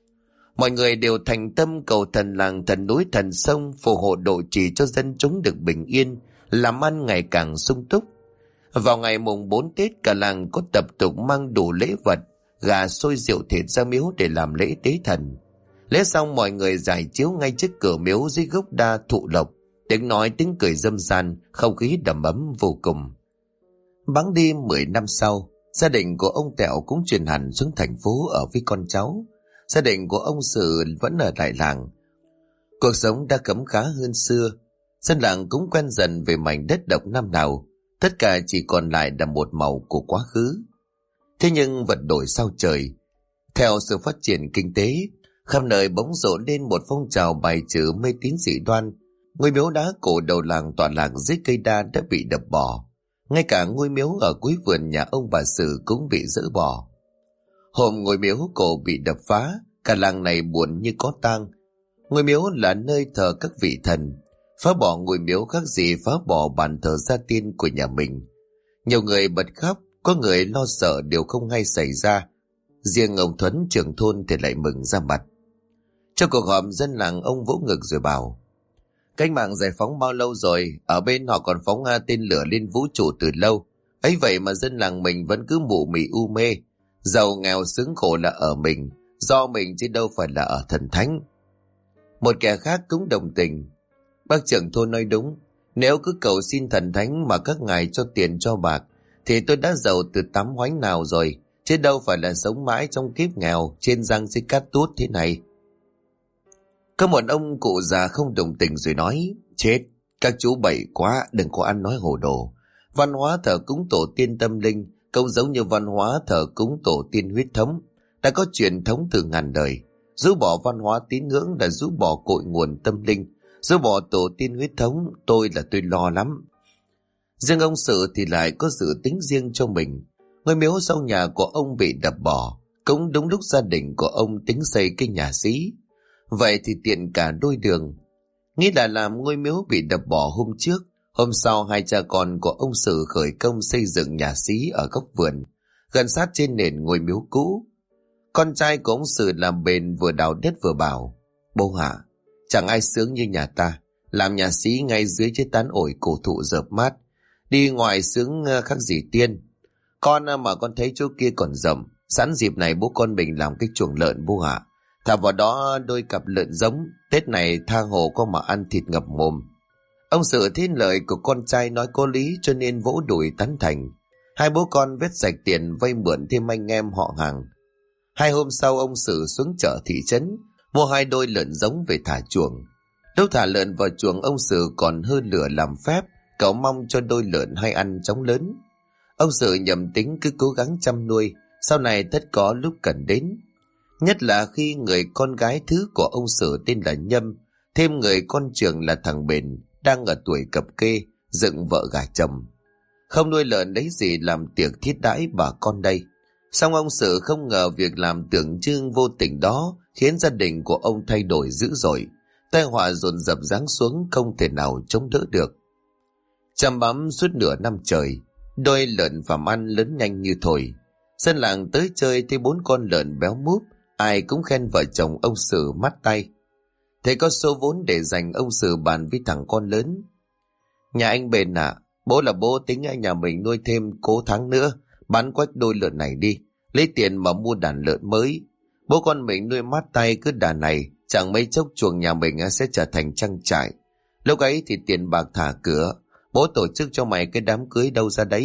Mọi người đều thành tâm cầu thần làng, thần núi, thần sông phù hộ độ trì cho dân chúng được bình yên, làm ăn ngày càng sung túc. Vào ngày mùng 4 Tết, cả làng có tập tục mang đủ lễ vật, gà, xôi, rượu, thịt ra miếu để làm lễ tế thần. Lễ xong mọi người giải chiếu ngay trước cửa miếu dưới gốc đa thụ lộc, tiếng nói tiếng cười râm ran, không khí đầm ấm vô cùng. Bẵng đi 10 năm sau, gia đình của ông Tẹo cũng chuyển hẳn xuống thành phố ở với con cháu. Gia đình của ông Sử vẫn ở lại làng. Cuộc sống đã khấm khá hơn xưa. Dân làng cũng quen dần về mảnh đất độc năm nào. Tất cả chỉ còn lại là một màu của quá khứ. Thế nhưng vật đổi sao trời. Theo sự phát triển kinh tế, khắp nơi bỗng rộ lên một phong trào bài trừ mê tín dị đoan. Ngôi miếu đá cổ đầu làng tọa lạc dưới cây đa đã bị đập bỏ. Ngay cả ngôi miếu ở cuối vườn nhà ông bà Sử cũng bị dỡ bỏ. Hôm ngôi miếu cổ bị đập phá, cả làng này buồn như có tang. Ngôi miếu là nơi thờ các vị thần. Phá bỏ ngôi miếu khác gì phá bỏ bàn thờ gia tiên của nhà mình. Nhiều người bật khóc, có người lo sợ điều không hay xảy ra. Riêng ông Thuấn trưởng thôn thì lại mừng ra mặt. Trong cuộc họp dân làng, ông vỗ ngực rồi bảo: cách mạng giải phóng bao lâu rồi, ở bên họ còn phóng tên lửa lên vũ trụ từ lâu. Ấy vậy mà dân làng mình vẫn cứ mụ mị u mê. Giàu nghèo sướng khổ là ở mình, do mình chứ đâu phải là ở thần thánh. Một kẻ khác cũng đồng tình: bác trưởng thôn nói đúng, nếu cứ cầu xin thần thánh mà các ngài cho tiền cho bạc thì tôi đã giàu từ tắm hoánh nào rồi, chứ đâu phải là sống mãi trong kiếp nghèo trên răng dưới cát tút thế này. Có một ông cụ già không đồng tình rồi nói: chết, các chú bậy quá, đừng có ăn nói hồ đồ. Văn hóa thờ cúng tổ tiên tâm linh cũng giống như văn hóa thờ cúng tổ tiên huyết thống, đã có truyền thống từ ngàn đời. Rũ bỏ văn hóa tín ngưỡng là rũ bỏ cội nguồn tâm linh, rũ bỏ tổ tiên huyết thống, tôi lo lắm. Riêng ông Sự thì lại có dự tính riêng cho mình. Ngôi miếu sau nhà của ông bị đập bỏ, cũng đúng lúc gia đình của ông tính xây cái nhà xí. Vậy thì tiện cả đôi đường. Nghĩ là làm ngôi miếu bị đập bỏ hôm trước, hôm sau hai cha con của ông Sử khởi công xây dựng nhà xí ở góc vườn, gần sát trên nền ngôi miếu cũ. Con trai của ông Sử làm bền vừa đào đất vừa bảo: bố hả, chẳng ai sướng như nhà ta, làm nhà xí ngay dưới chiếc tán ổi cổ thụ rợp mát, đi ngoài sướng khác gì tiên. Con mà con thấy chỗ kia còn rộng, sẵn dịp này bố con mình làm cái chuồng lợn bố hả, thả vào đó đôi cặp lợn giống, Tết này tha hồ có mà ăn thịt ngập mồm. Ông Sự thấy lời của con trai nói có lý cho nên vỗ đùi tán thành. Hai bố con vét sạch tiền vay mượn thêm anh em họ hàng. 2 hôm sau ông Sử xuống chợ thị trấn mua 2 đôi lợn giống về thả chuồng. Lúc thả lợn vào chuồng, ông Sử còn hơ lửa làm phép, cậu mong cho đôi lợn hay ăn chóng lớn. Ông Sử nhầm tính cứ cố gắng chăm nuôi, sau này tất có lúc cần đến. Nhất là khi người con gái thứ của ông Sử tên là Nhâm, thêm người con trưởng là thằng Bền, đang ở tuổi cập kê, dựng vợ gả chồng. Không nuôi lợn lấy gì làm tiệc thiết đãi bà con đây. Song ông Sử không ngờ việc làm tưởng chừng vô tình đó khiến gia đình của ông thay đổi dữ dội. Tai họa dồn dập giáng xuống không thể nào chống đỡ được. Chăm bắm suốt nửa năm trời, đôi lợn phàm ăn lớn nhanh như thổi. Dân làng tới chơi thấy 4 con lợn béo múp, ai cũng khen vợ chồng ông Sử mát tay. Thế có số vốn để dành, ông Sử bàn với thằng con lớn: nhà anh Bền à, bố là bố tính anh nhà mình nuôi thêm cố tháng nữa, bán quách đôi lợn này đi, lấy tiền mà mua đàn lợn mới. Bố con mình nuôi mát tay cứ đàn này, chẳng mấy chốc chuồng nhà mình sẽ trở thành trang trại. Lúc ấy thì tiền bạc thả cửa, bố tổ chức cho mày cái đám cưới đâu ra đấy,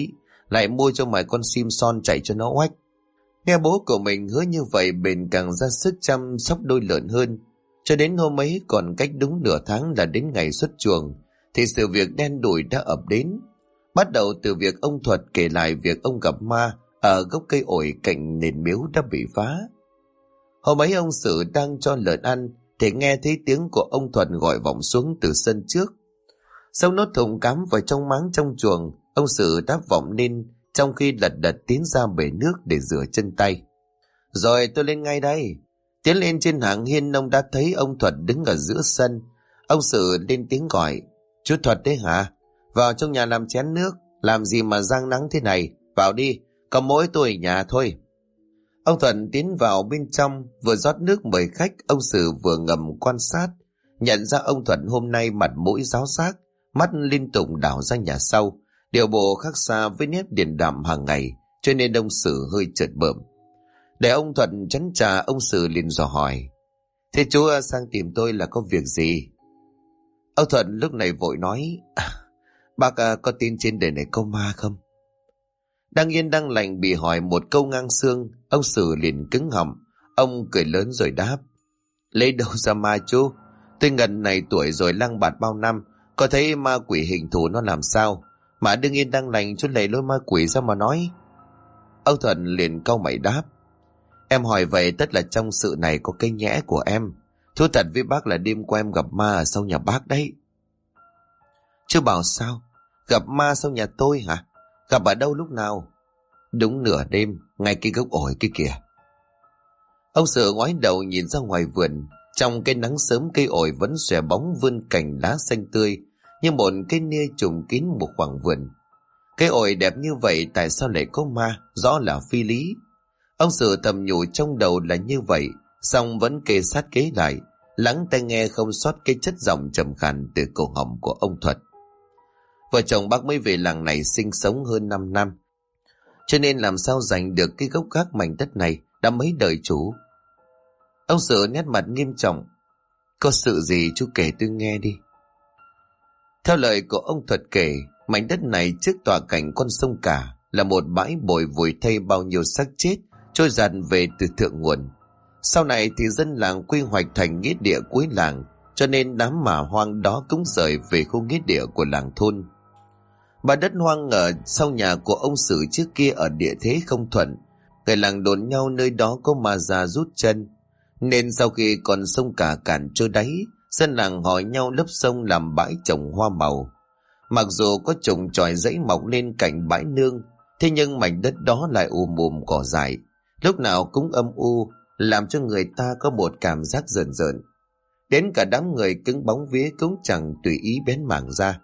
lại mua cho mày con sim son chạy cho nó oách. Nghe bố của mình hứa như vậy, Bền càng ra sức chăm sóc đôi lợn hơn. Cho đến hôm ấy còn cách đúng nửa tháng là đến ngày xuất chuồng, thì sự việc đen đủi đã ập đến. Bắt đầu từ việc ông Thuật kể lại việc ông gặp ma ở gốc cây ổi cạnh nền miếu đã bị phá. Hôm ấy ông Sử đang cho lợn ăn thì nghe thấy tiếng của ông Thuật gọi vọng xuống từ sân trước. Sau nốt thùng cắm vào trong máng trong chuồng, ông Sử đáp vọng lên trong khi lật đật tiến ra bể nước để rửa chân tay. Rồi tôi lên ngay đây. Tiến lên trên hàng hiên, ông đã thấy ông Thuật đứng ở giữa sân. Ông Sử lên tiếng gọi: Chú Thuật đấy hả? Vào trong nhà làm chén nước. Làm gì mà giang nắng thế này? Vào đi, có mỗi tôi ở nhà thôi. Ông Thuận tiến vào bên trong, vừa rót nước mời khách. Ông Sử vừa ngầm quan sát, nhận ra ông Thuận hôm nay mặt mũi ráo xác, mắt liên tục đảo ra nhà sau, điều bộ khác xa với nét điềm đạm hàng ngày, cho nên ông Sử hơi chợt bợm. Để ông Thuận chén trà, ông Sử liền dò hỏi: Thế chú sang tìm tôi là có việc gì? Ông Thuận lúc này vội nói: Bác có tin trên đời này có ma không? Đang yên đang lành bị hỏi một câu ngang xương, ông Sử liền cứng họng. Ông cười lớn rồi đáp: Lấy đâu ra ma chú? Tôi ngần này tuổi rồi lang bạt bao năm, có thấy ma quỷ hình thù nó làm sao? Mà đương yên đang lành chú lấy lối ma quỷ sao mà nói? Ông Thuận liền cau mày đáp: Em hỏi vậy tất là trong sự này có cái nhẽ của em. Thú thật với bác là đêm qua em gặp ma ở sau nhà bác đấy. Chú bảo sao? Gặp ma sau nhà tôi hả? Gặp ở đâu lúc nào? Đúng nửa đêm, ngay cái gốc ổi kia kìa. Ông Sử ngoái đầu nhìn ra ngoài vườn. Trong cái nắng sớm, cây ổi vẫn xòe bóng vươn cành lá xanh tươi như một cái nia trùm kín một khoảng vườn. Cây ổi đẹp như vậy tại sao lại có ma? Rõ là phi lý. Ông Sử thầm nhủ trong đầu là như vậy, song vẫn kề sát kế lại, lắng tai nghe không sót cái chất giọng trầm khàn từ cổ họng của ông Thuật. Vợ chồng bác mới về làng này sinh sống hơn 5 năm, cho nên làm sao giành được cái gốc gác mảnh đất này đã mấy đời chủ. Ông Sử nét mặt nghiêm trọng: Có sự gì chú kể tôi nghe đi. Theo lời của ông Thuật kể, mảnh đất này trước tòa cảnh con sông Cả là một bãi bồi vùi thây bao nhiêu xác chết trôi dạt về từ thượng nguồn. Sau này thì dân làng quy hoạch thành nghĩa địa cuối làng, cho nên đám mả hoang đó cũng rời về khu nghĩa địa của làng thôn. Bà đất hoang ở sau nhà của ông Sử trước kia ở địa thế không thuận, người làng đồn nhau nơi đó có ma già rút chân, nên sau khi con sông Cả cạn trôi đáy, dân làng hỏi nhau lấp sông làm bãi trồng hoa màu. Mặc dù có trồng chòi rẫy mọc lên cạnh bãi nương, thế nhưng mảnh đất đó lại mùm cỏ dại, lúc nào cũng âm u, làm cho người ta có một cảm giác rợn rợn. Đến cả đám người cứng bóng vía cũng chẳng tùy ý bén mảng ra.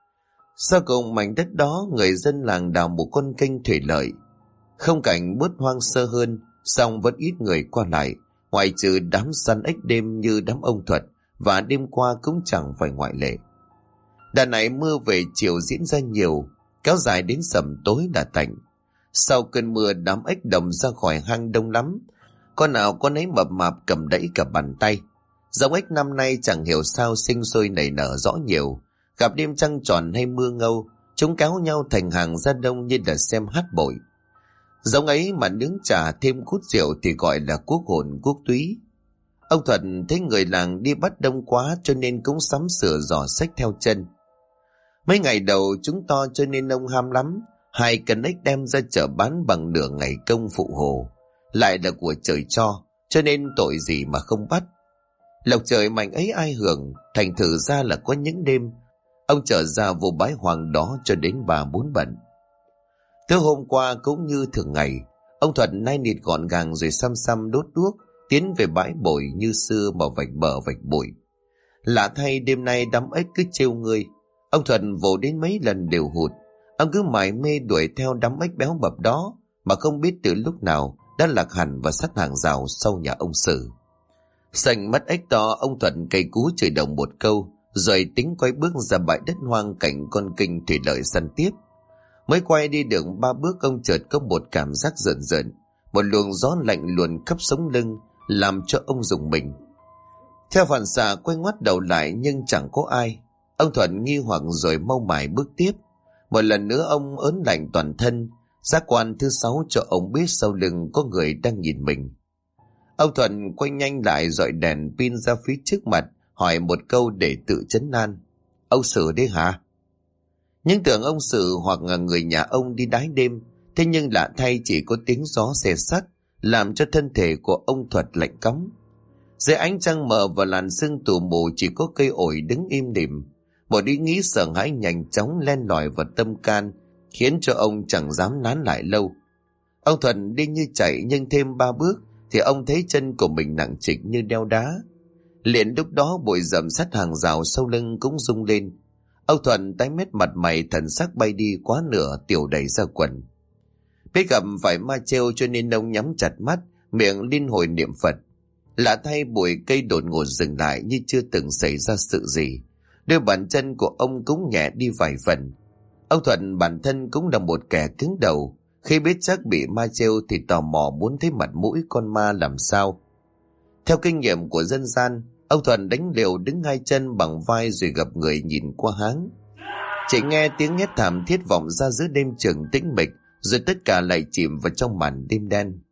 Sau cùng mảnh đất đó, người dân làng đào một con kênh thủy lợi. Không cảnh bớt hoang sơ hơn, song vẫn ít người qua lại, ngoại trừ đám săn ếch đêm như đám ông Thuật, và đêm qua cũng chẳng phải ngoại lệ. Đợt này mưa về chiều diễn ra nhiều, kéo dài đến sầm tối đã tạnh. Sau cơn mưa, đám ếch đồng ra khỏi hang đông lắm, con nào con ấy mập mạp cầm đẫy cả bàn tay. Giống ếch năm nay chẳng hiểu sao sinh sôi nảy nở rõ nhiều, gặp đêm trăng tròn hay mưa ngâu, chúng kéo nhau thành hàng ra đông như là xem hát bội. Giống ấy mà nướng chả thêm cút rượu thì gọi là cuốc hồn cuốc túy. Ông Thuận thấy người làng đi bắt đông quá, cho nên cũng sắm sửa giỏ xách theo chân. Mấy ngày đầu chúng to cho nên ông ham lắm, 2 cân ếch đem ra chợ bán bằng nửa ngày công phụ hồ, lại là của trời cho nên tội gì mà không bắt. Lộc trời mạnh ấy ai hưởng, thành thử ra là có những đêm ông trở ra vô bãi hoang đó cho đến 3-4 bận. Thứ hôm qua cũng như thường ngày, ông Thuận nai nịt gọn gàng rồi xăm xăm đốt đuốc tiến về bãi bồi như xưa mà vạch bờ vạch bụi. Lạ thay đêm nay đám ếch cứ trêu người, ông Thuận vồ đến mấy lần đều hụt. Ông cứ mải mê đuổi theo đám ếch béo bập đó mà không biết từ lúc nào đã lạc hẳn và sát hàng rào sau nhà ông Sử. Sành mắt ếch to, ông Thuận cày cú chửi đồng một câu, rồi tính quay bước ra bãi đất hoang cạnh con kênh thủy lợi săn tiếp. Mới quay đi được 3 bước, ông chợt có một cảm giác rợn rợn, một luồng gió lạnh luồn khắp sống lưng, làm cho ông rùng mình. Theo phản xạ quay ngoắt đầu lại nhưng chẳng có ai. Ông Thuận nghi hoặc rồi mau mải bước tiếp. Một lần nữa ông ớn lạnh toàn thân. Giác quan thứ 6 cho ông biết sau lưng có người đang nhìn mình. Ông Thuận quay nhanh lại dọi đèn pin ra phía trước mặt, hỏi một câu để tự trấn an. Ông Sử đấy hả? Nhưng tưởng ông Sử hoặc là người nhà ông đi đái đêm, thế nhưng lạ thay chỉ có tiếng gió xé sắt làm cho thân thể của ông Thuật lạnh cóng. Dưới ánh trăng mờ và làn sương tù mù chỉ có cây ổi đứng im lìm. Một ý nghĩ sợ hãi nhanh chóng len lỏi vào tâm can, khiến cho ông chẳng dám nán lại lâu. Ông Thuận đi như chạy, nhưng thêm 3 bước thì ông thấy chân của mình nặng trịch như đeo đá. Liền lúc đó bụi rậm sắt hàng rào sau lưng cũng rung lên. Ông Thuận tái mét mặt mày, thần sắc bay đi quá nửa, tiểu đầy ra quần. Biết gặp phải ma trêu cho nên ông nhắm chặt mắt, miệng liên hồi niệm Phật. Lạ thay bụi cây đột ngột dừng lại như chưa từng xảy ra sự gì. Đôi bàn chân của ông cũng nhẹ đi vài phần. Ông Thuận bản thân cũng là một kẻ cứng đầu. Khi biết chắc bị ma trêu thì tò mò muốn thấy mặt mũi con ma làm sao. Theo kinh nghiệm của dân gian, ông Thuận đánh liều đứng hai chân bằng vai rồi gặp người nhìn qua háng. Chỉ nghe tiếng hét thảm thiết vọng ra giữa đêm trường tĩnh mịch, rồi tất cả lại chìm vào trong màn đêm đen.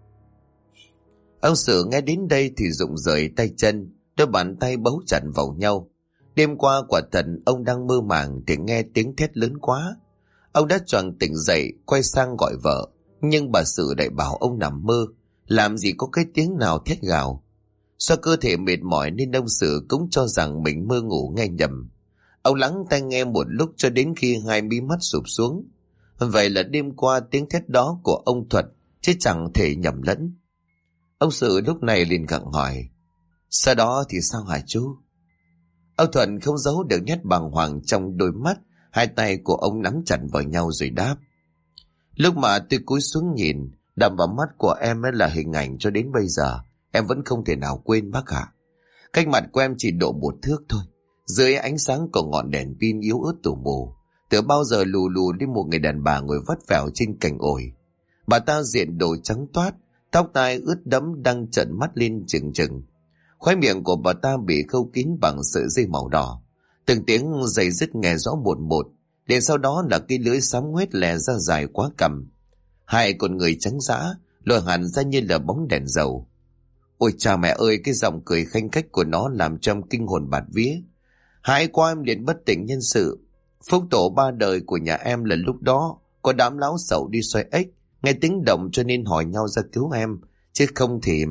Ông Sử nghe đến đây thì rụng rời tay chân, đôi bàn tay bấu chặt vào nhau. Đêm qua quả thật ông đang mơ màng thì nghe tiếng thét lớn quá. Ông đã choàng tỉnh dậy, quay sang gọi vợ, nhưng bà Sử lại bảo ông nằm mơ, làm gì có cái tiếng nào thét gào. Do cơ thể mệt mỏi nên ông Sử cũng cho rằng mình mơ ngủ nghe nhầm. Ông lắng tai nghe một lúc cho đến khi hai mí mắt sụp xuống. Vậy là đêm qua tiếng thét đó của ông Thuật, chứ chẳng thể nhầm lẫn. Ông Sử lúc này liền gặng hỏi, sau đó thì sao hả chú? Ông Thuận không giấu được nét bàng hoàng trong đôi mắt, hai tay của ông nắm chặt vào nhau rồi đáp. Lúc mà tôi cúi xuống nhìn, đập vào mắt của em ấy là hình ảnh cho đến bây giờ, em vẫn không thể nào quên bác ạ. Cách mặt của em chỉ độ 1 thước thôi, dưới ánh sáng của ngọn đèn pin yếu ớt tù mù. Từ bao giờ lù lù đi một người đàn bà ngồi vắt vẻo trên cành ổi. Bà ta diện đồ trắng toát, tóc tai ướt đẫm đang trợn mắt lên trừng trừng. Khóe miệng của bà ta bị khâu kín bằng sợi dây màu đỏ. Từng tiếng giày dứt nghe rõ một một. Đến sau đó là cái lưỡi xám huét lè ra dài quá cằm. Hai con người trắng dã lồi hẳn ra như là bóng đèn dầu. Ôi cha mẹ ơi, cái giọng cười khanh khách của nó làm cho em kinh hồn bạt vía. Hãi quá em liền bất tỉnh nhân sự. Phúc tổ 3 đời của nhà em là lúc đó có đám láo sậu đi xoay ếch, nghe tiếng động cho nên hỏi nhau ra cứu em, chứ không thì...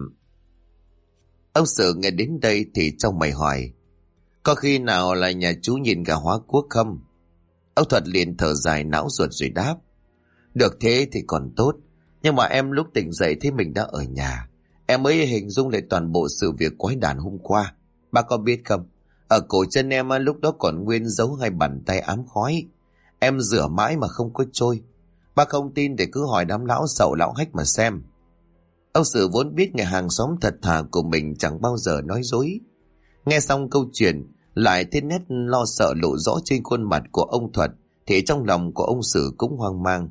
Ông Sử nghe đến đây thì trong mày hỏi, có khi nào là nhà chú nhìn gà hóa quốc không? Ông Thuật liền thở dài não ruột rồi đáp, được thế thì còn tốt, nhưng mà em lúc tỉnh dậy thấy mình đã ở nhà. Em mới hình dung lại toàn bộ sự việc quái đản hôm qua. Bác có biết không, ở cổ chân em lúc đó còn nguyên dấu 2 bàn tay ám khói. Em rửa mãi mà không có trôi. Bác không tin thì cứ hỏi đám lão sậu lão hách mà xem. Ông Sử vốn biết người hàng xóm thật thà của mình chẳng bao giờ nói dối. Nghe xong câu chuyện, lại thấy nét lo sợ lộ rõ trên khuôn mặt của ông Thuật, thì trong lòng của ông Sử cũng hoang mang.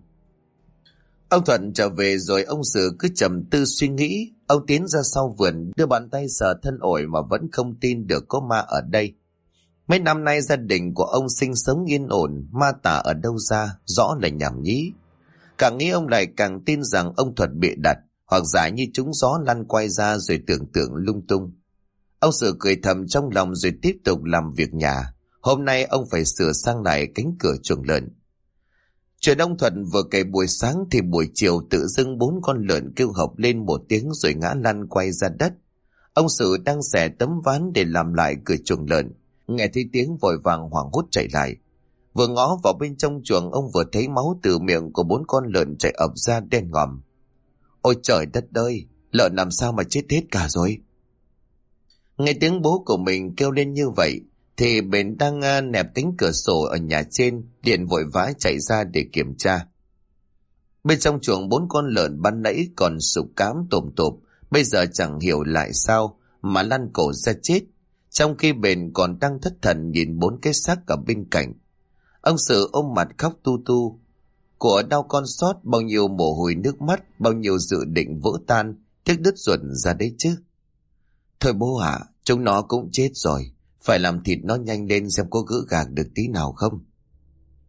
Ông Thuận trở về rồi ông Sử cứ trầm tư suy nghĩ. Ông tiến ra sau vườn, đưa bàn tay sờ thân ổi mà vẫn không tin được có ma ở đây. Mấy năm nay gia đình của ông sinh sống yên ổn, ma tà ở đâu ra, rõ là nhảm nhí. Càng nghĩ ông lại càng tin rằng ông Thuật bịa đặt, hoặc giả như trúng gió lăn quay ra rồi tưởng tượng lung tung. Ông Sử cười thầm trong lòng rồi tiếp tục làm việc nhà. Hôm nay ông phải sửa sang lại cánh cửa chuồng lợn. Chuyện ông Thuận vừa kể buổi sáng thì buổi chiều tự dưng 4 con lợn kêu hộc lên một tiếng rồi ngã lăn quay ra đất. Ông Sử đang xẻ tấm ván để làm lại cửa chuồng lợn, nghe thấy tiếng vội vàng hoảng hốt chạy lại. Vừa ngó vào bên trong chuồng, ông vừa thấy máu từ miệng của 4 con lợn chảy ập ra đen ngòm. Ôi trời đất ơi, lợn làm sao mà chết hết cả rồi. Nghe tiếng bố của mình kêu lên như vậy thì Bền đang nẹp cánh cửa sổ ở nhà trên, liền vội vã chạy ra để kiểm tra. Bên trong chuồng 4 con lợn ban nãy còn sụp cám tồm tộp, bây giờ chẳng hiểu lại sao mà lăn cổ ra chết, trong khi Bền còn đang thất thần nhìn 4 cái xác ở bên cạnh. Ông Sử ôm mặt khóc tu tu. Của đau con sót, bao nhiêu mồ hôi nước mắt, bao nhiêu dự định vỡ tan, tiếc đứt ruột ra đấy chứ. Thôi bố ạ, chúng nó cũng chết rồi, phải làm thịt nó nhanh lên xem có gỡ gạc được tí nào không.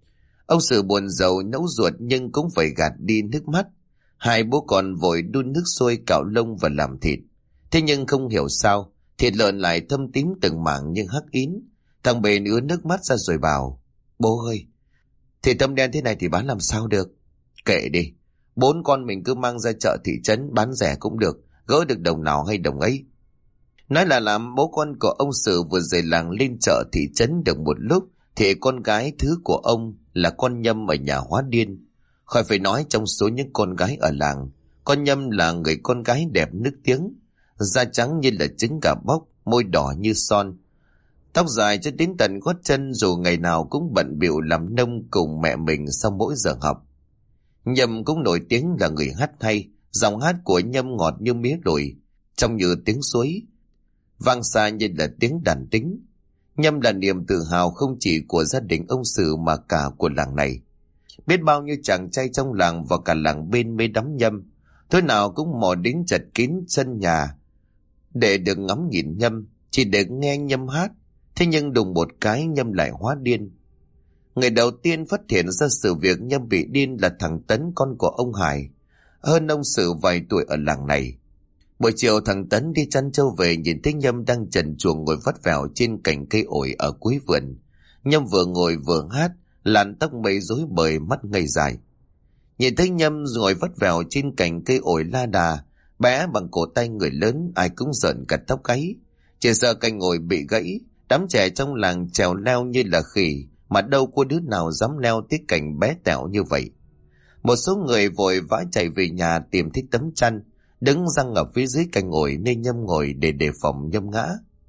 Ông Sự buồn rầu nẫu ruột nhưng cũng phải gạt đi nước mắt. Hai bố con vội đun nước sôi cạo lông và làm thịt. Thế nhưng không hiểu sao, thịt lợn lại thâm tím từng mảng như hắc ín. Thằng Bền ứa nước mắt ra rồi bảo: Bố ơi, thịt thâm đen thế này thì bán làm sao được? Kệ đi, 4 con mình cứ mang ra chợ thị trấn bán rẻ cũng được, gỡ được đồng nào hay đồng ấy. Nói là làm, bố con của ông Sự vừa rời làng lên chợ thị trấn được một lúc thì con gái thứ của ông là con Nhâm ở nhà hóa điên. Khỏi phải nói, trong số những con gái ở làng, con Nhâm là người con gái đẹp nức tiếng, da trắng như là trứng gà bóc, môi đỏ như son, tóc dài cho đến tận gót chân, dù ngày nào cũng bận bịu làm nông cùng mẹ mình sau mỗi giờ học. Nhâm cũng nổi tiếng là người hát hay, giọng hát của Nhâm ngọt như mía lùi, trông như tiếng suối, vang xa như là tiếng đàn tính. Nhâm là niềm tự hào không chỉ của gia đình ông Sự mà cả của làng này. Biết bao nhiêu chàng trai trong làng và cả làng bên mê đắm Nhâm, tối nào cũng mò đến chật kín sân nhà để được ngắm nhìn Nhâm, chỉ để nghe Nhâm hát. Thế nhưng đùng một cái, Nhâm lại hóa điên. Người đầu tiên phát hiện ra sự việc Nhâm bị điên là thằng Tấn, con của ông Hải, hơn ông Sự vài tuổi ở làng này. Buổi chiều thằng Tấn đi chăn trâu về, nhìn thấy Nhâm đang trần truồng ngồi vắt vẻo trên cành cây ổi ở cuối vườn. Nhâm vừa ngồi vừa hát, làn tóc mây rối bời, mắt ngây dài. Nhìn thấy Nhâm ngồi vắt vẻo trên cành cây ổi la đà, bé bằng cổ tay người lớn, ai cũng giận cả tóc gáy. Chỉ sợ cành ổi bị gãy, đám trẻ trong làng trèo leo như là khỉ, mà đâu có đứa nào dám leo tới cành bé tẹo như vậy. Một số người vội vã chạy về nhà tìm thấy tấm chăn, đứng răng ở phía dưới cành ổi nơi Nhâm ngồi để đề phòng Nhâm ngã.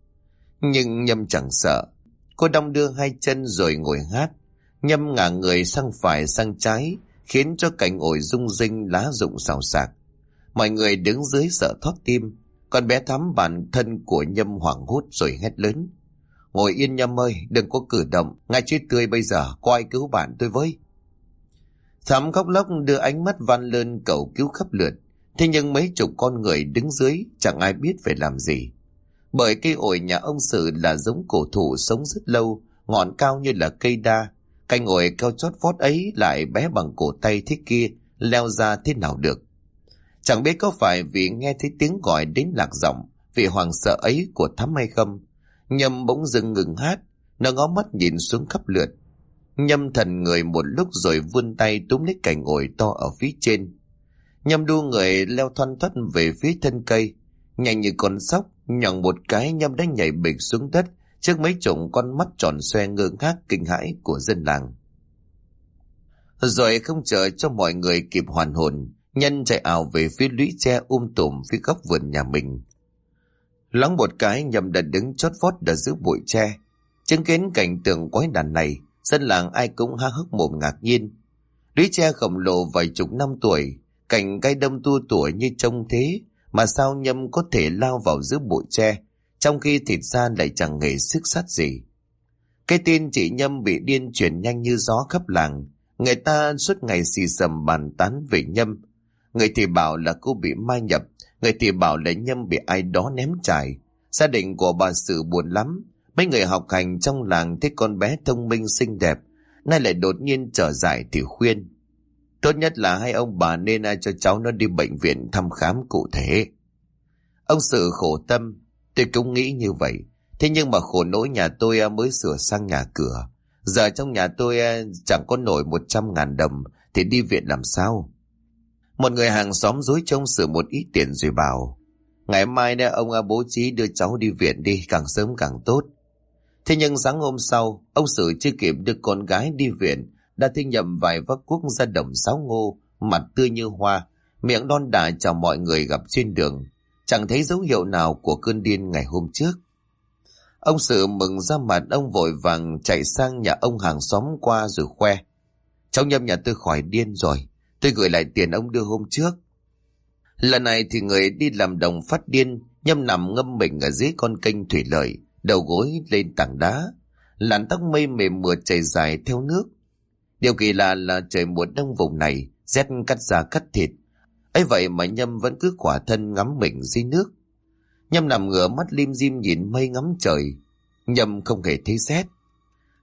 Nhưng Nhâm chẳng sợ, cô đong đưa hai chân rồi ngồi hát. Nhâm ngả người sang phải sang trái, khiến cho cành ổi rung rinh, lá rụng xào xạc. Mọi người đứng dưới sợ thót tim. Con bé Thắm, bản thân của Nhâm, hoảng hốt rồi hét lớn: Ngồi yên Nhâm ơi, đừng có cử động, ngay chết tươi bây giờ, có ai cứu bạn tôi với. Thắm khóc lóc đưa ánh mắt van lơn cầu cứu khắp lượt. Thế nhưng mấy chục con người đứng dưới chẳng ai biết phải làm gì. Bởi cây ổi nhà ông Sự là giống cổ thụ sống rất lâu, ngọn cao như là cây đa. Cành ổi cao chót vót ấy lại bé bằng cổ tay thế kia, leo ra thế nào được. Chẳng biết có phải vì nghe thấy tiếng gọi đến lạc giọng, vì hoàng sợ ấy của Thắm hay không, Nhâm bỗng dưng ngừng hát. Nó ngó mắt nhìn xuống khắp lượt. Nhâm thần người một lúc rồi vươn tay túm lấy cành ổi to ở phía trên. Nhâm đu người leo thoăn thoắt về phía thân cây, nhanh như con sóc, nhỏng một cái Nhâm đã nhảy bịch xuống đất trước mấy chục con mắt tròn xoe ngơ ngác kinh hãi của dân làng. Rồi không chờ cho mọi người kịp hoàn hồn, Nhân chạy ào về phía lũy tre tùm phía góc vườn nhà mình. Loáng một cái, Nhâm đã đứng chót vót ở giữa bụi tre. Chứng kiến cảnh tượng quái đản này, dân làng ai cũng há hốc mồm ngạc nhiên. Lũy tre khổng lồ vài chục năm tuổi, cành cây đâm tua tủa như trông thế, mà sao Nhâm có thể lao vào giữa bụi tre, trong khi thịt da lại chẳng hề sức sát gì. Cái tin chị Nhâm bị điên truyền nhanh như gió khắp làng. Người ta suốt ngày xì xầm bàn tán về Nhâm. Người thì bảo là cô bị ma nhập, người thì bảo là Nhâm bị ai đó ném chài. Gia đình của bà Sự buồn lắm. Mấy người học hành trong làng thấy con bé thông minh xinh đẹp, nay lại đột nhiên trở dại thì khuyên: Tốt nhất là hai ông bà nên cho cháu nó đi bệnh viện thăm khám cụ thể. Ông Sự khổ tâm: Tôi cũng nghĩ như vậy. Thế nhưng mà khổ nỗi nhà tôi mới sửa sang nhà cửa. Giờ trong nhà tôi chẳng có nổi 100.000 đồng thì đi viện làm sao? Một người hàng xóm dối trông Sự một ít tiền rồi bảo: Ngày mai ông bố trí đưa cháu đi viện đi, càng sớm càng tốt. Thế nhưng sáng hôm sau, ông Sự chưa kịp đưa con gái đi viện, đã thấy Nhâm vài vác cuốc ra đồng sáo ngô, mặt tươi như hoa, miệng đon đả chào mọi người gặp trên đường. Chẳng thấy dấu hiệu nào của cơn điên ngày hôm trước. Ông Sự mừng ra mặt, ông vội vàng chạy sang nhà ông hàng xóm qua rồi khoe: Cháu Nhâm nhà tôi khỏi điên rồi, tôi gửi lại tiền ông đưa hôm trước. Lần này thì người đi làm đồng phát điên. Nhâm nằm ngâm mình ở dưới con kênh thủy lợi, đầu gối lên tảng đá, làn tóc mây mềm mượt chảy dài theo nước. Điều kỳ lạ là trời mùa đông vùng này rét cắt da cắt thịt, ấy vậy mà Nhâm vẫn cứ khỏa thân ngắm mình dưới nước. Nhâm nằm ngửa mắt lim dim nhìn mây ngắm trời. Nhâm không hề thấy rét.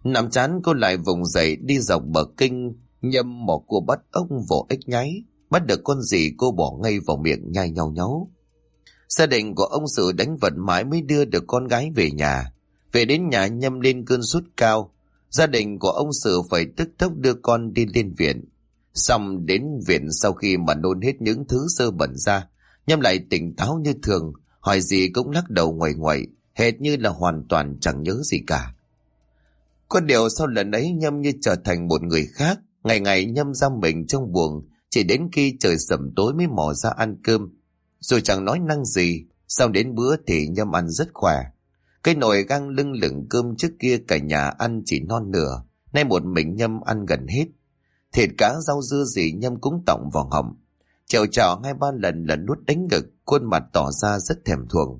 Nằm chán cô lại vùng dậy đi dọc bờ kênh, nhâm mò cua bắt ốc vỗ ếch nhái, bắt được con gì cô bỏ ngay vào miệng nhai nhau nháo. Gia đình của ông Sự đánh vật mãi mới đưa được con gái về nhà. Về đến nhà Nhâm lên cơn sốt cao. Gia đình của ông Sự phải tức tốc đưa con đi lên viện. Xong đến viện sau khi mà nôn hết những thứ dơ bẩn ra, Nhâm lại tỉnh táo như thường, hỏi gì cũng lắc đầu nguậy nguậy, hệt như là hoàn toàn chẳng nhớ gì cả. Có điều sau lần ấy Nhâm như trở thành một người khác. Ngày ngày Nhâm giam mình trong buồng, chỉ đến khi trời sẩm tối mới mò ra ăn cơm. Rồi chẳng nói năng gì, sau đến bữa thì Nhâm ăn rất khỏe. Cái nồi gang lưng lửng cơm trước kia cả nhà ăn chỉ non nửa, nay một mình Nhâm ăn gần hết. Thịt cá rau dưa gì Nhâm cũng tọng vào họng. Chèo chào 2-3 lần là nuốt đánh ngực, khuôn mặt tỏ ra rất thèm thuồng.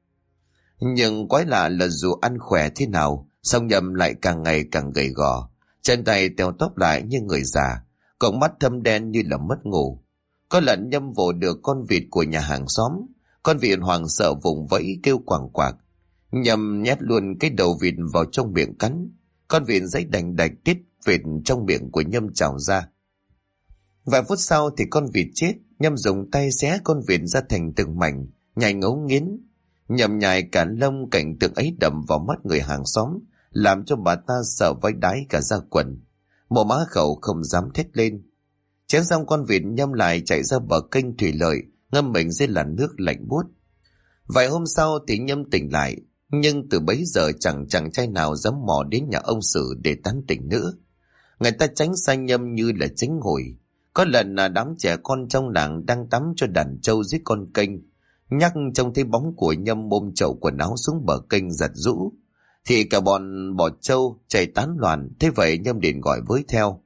Nhưng quái lạ là dù ăn khỏe thế nào, song Nhâm lại càng ngày càng gầy gò, chân tay teo tóp lại như người già, còn mắt thâm đen như là mất ngủ. Có lần Nhâm vồ được con vịt của nhà hàng xóm, con vịt hoảng sợ vùng vẫy kêu quảng quạc. Nhâm nhét luôn cái đầu vịt vào trong miệng cắn, con vịt giãy đành đạch tiết vịt trong miệng của Nhâm trào ra. Vài phút sau thì con vịt chết. Nhâm dùng tay xé con vịt ra thành từng mảnh, nhai ngấu nghiến. Nhâm nhai cả lông, cảnh tượng ấy đập vào mắt người hàng xóm, làm cho bà ta sợ vái đái cả da quần. Mồm á khẩu không dám thét lên. Chén xong con vịt, Nhâm lại chạy ra bờ kênh thủy lợi, ngâm mình dưới làn nước lạnh buốt. Vài hôm sau thì Nhâm tỉnh lại, nhưng từ bấy giờ chẳng chàng trai nào dám mò đến nhà ông Sự để tán tỉnh nữa. Người ta tránh xa Nhâm như là tránh ngồi. Có lần là đám trẻ con trong làng đang tắm cho đàn trâu dưới con kênh, nhắc trông thấy bóng của Nhâm ôm chậu quần áo xuống bờ kênh giặt giũ, thì cả bọn bò trâu chạy tán loạn. Thế vậy Nhâm liền gọi với theo: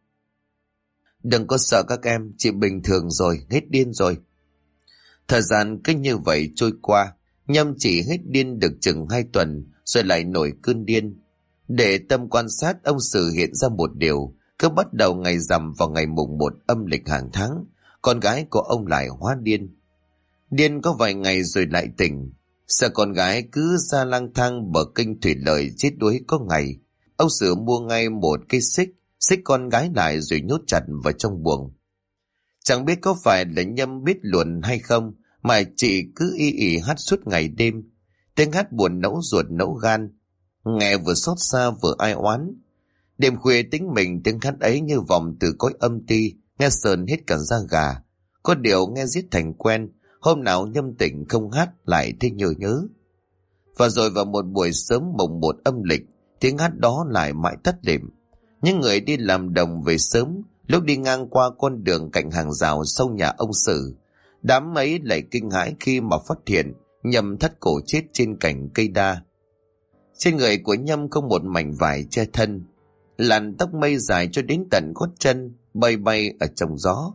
"Đừng có sợ các em, chị bình thường rồi, hết điên rồi." Thời gian cứ như vậy trôi qua. Nhâm chỉ hết điên được chừng 2 tuần rồi lại nổi cơn điên. Để tâm quan sát, ông Sự hiện ra một điều: cứ bắt đầu ngày rằm vào ngày mùng 1 âm lịch hàng tháng, con gái của ông lại hóa điên. Điên có vài ngày rồi lại tỉnh. Sợ con gái cứ ra lang thang bờ kênh thủy lợi chết đuối có ngày, ông Sự mua ngay một cây xích, xích con gái lại rồi nhốt chặt vào trong buồng. Chẳng biết có phải là Nhâm biết luồn hay không mà chị cứ y ỉ hát suốt ngày đêm. Tiếng hát buồn nẫu ruột nẫu gan, nghe vừa xót xa vừa ai oán. Đêm khuya tính mình, tiếng hát ấy như vọng từ cõi âm ti, nghe sờn hết cả da gà. Có điều nghe giết thành quen, hôm nào Nhâm tỉnh không hát lại thấy nhớ. Và rồi vào một buổi sớm mùng 1 âm lịch, tiếng hát đó lại mãi tắt lịm. Những người đi làm đồng về sớm, lúc đi ngang qua con đường cạnh hàng rào sau nhà ông Sự, đám ấy lại kinh hãi khi mà phát hiện Nhâm thắt cổ chết trên cành cây đa. Trên người của Nhâm không một mảnh vải che thân, làn tóc mây dài cho đến tận gót chân bay bay ở trong gió.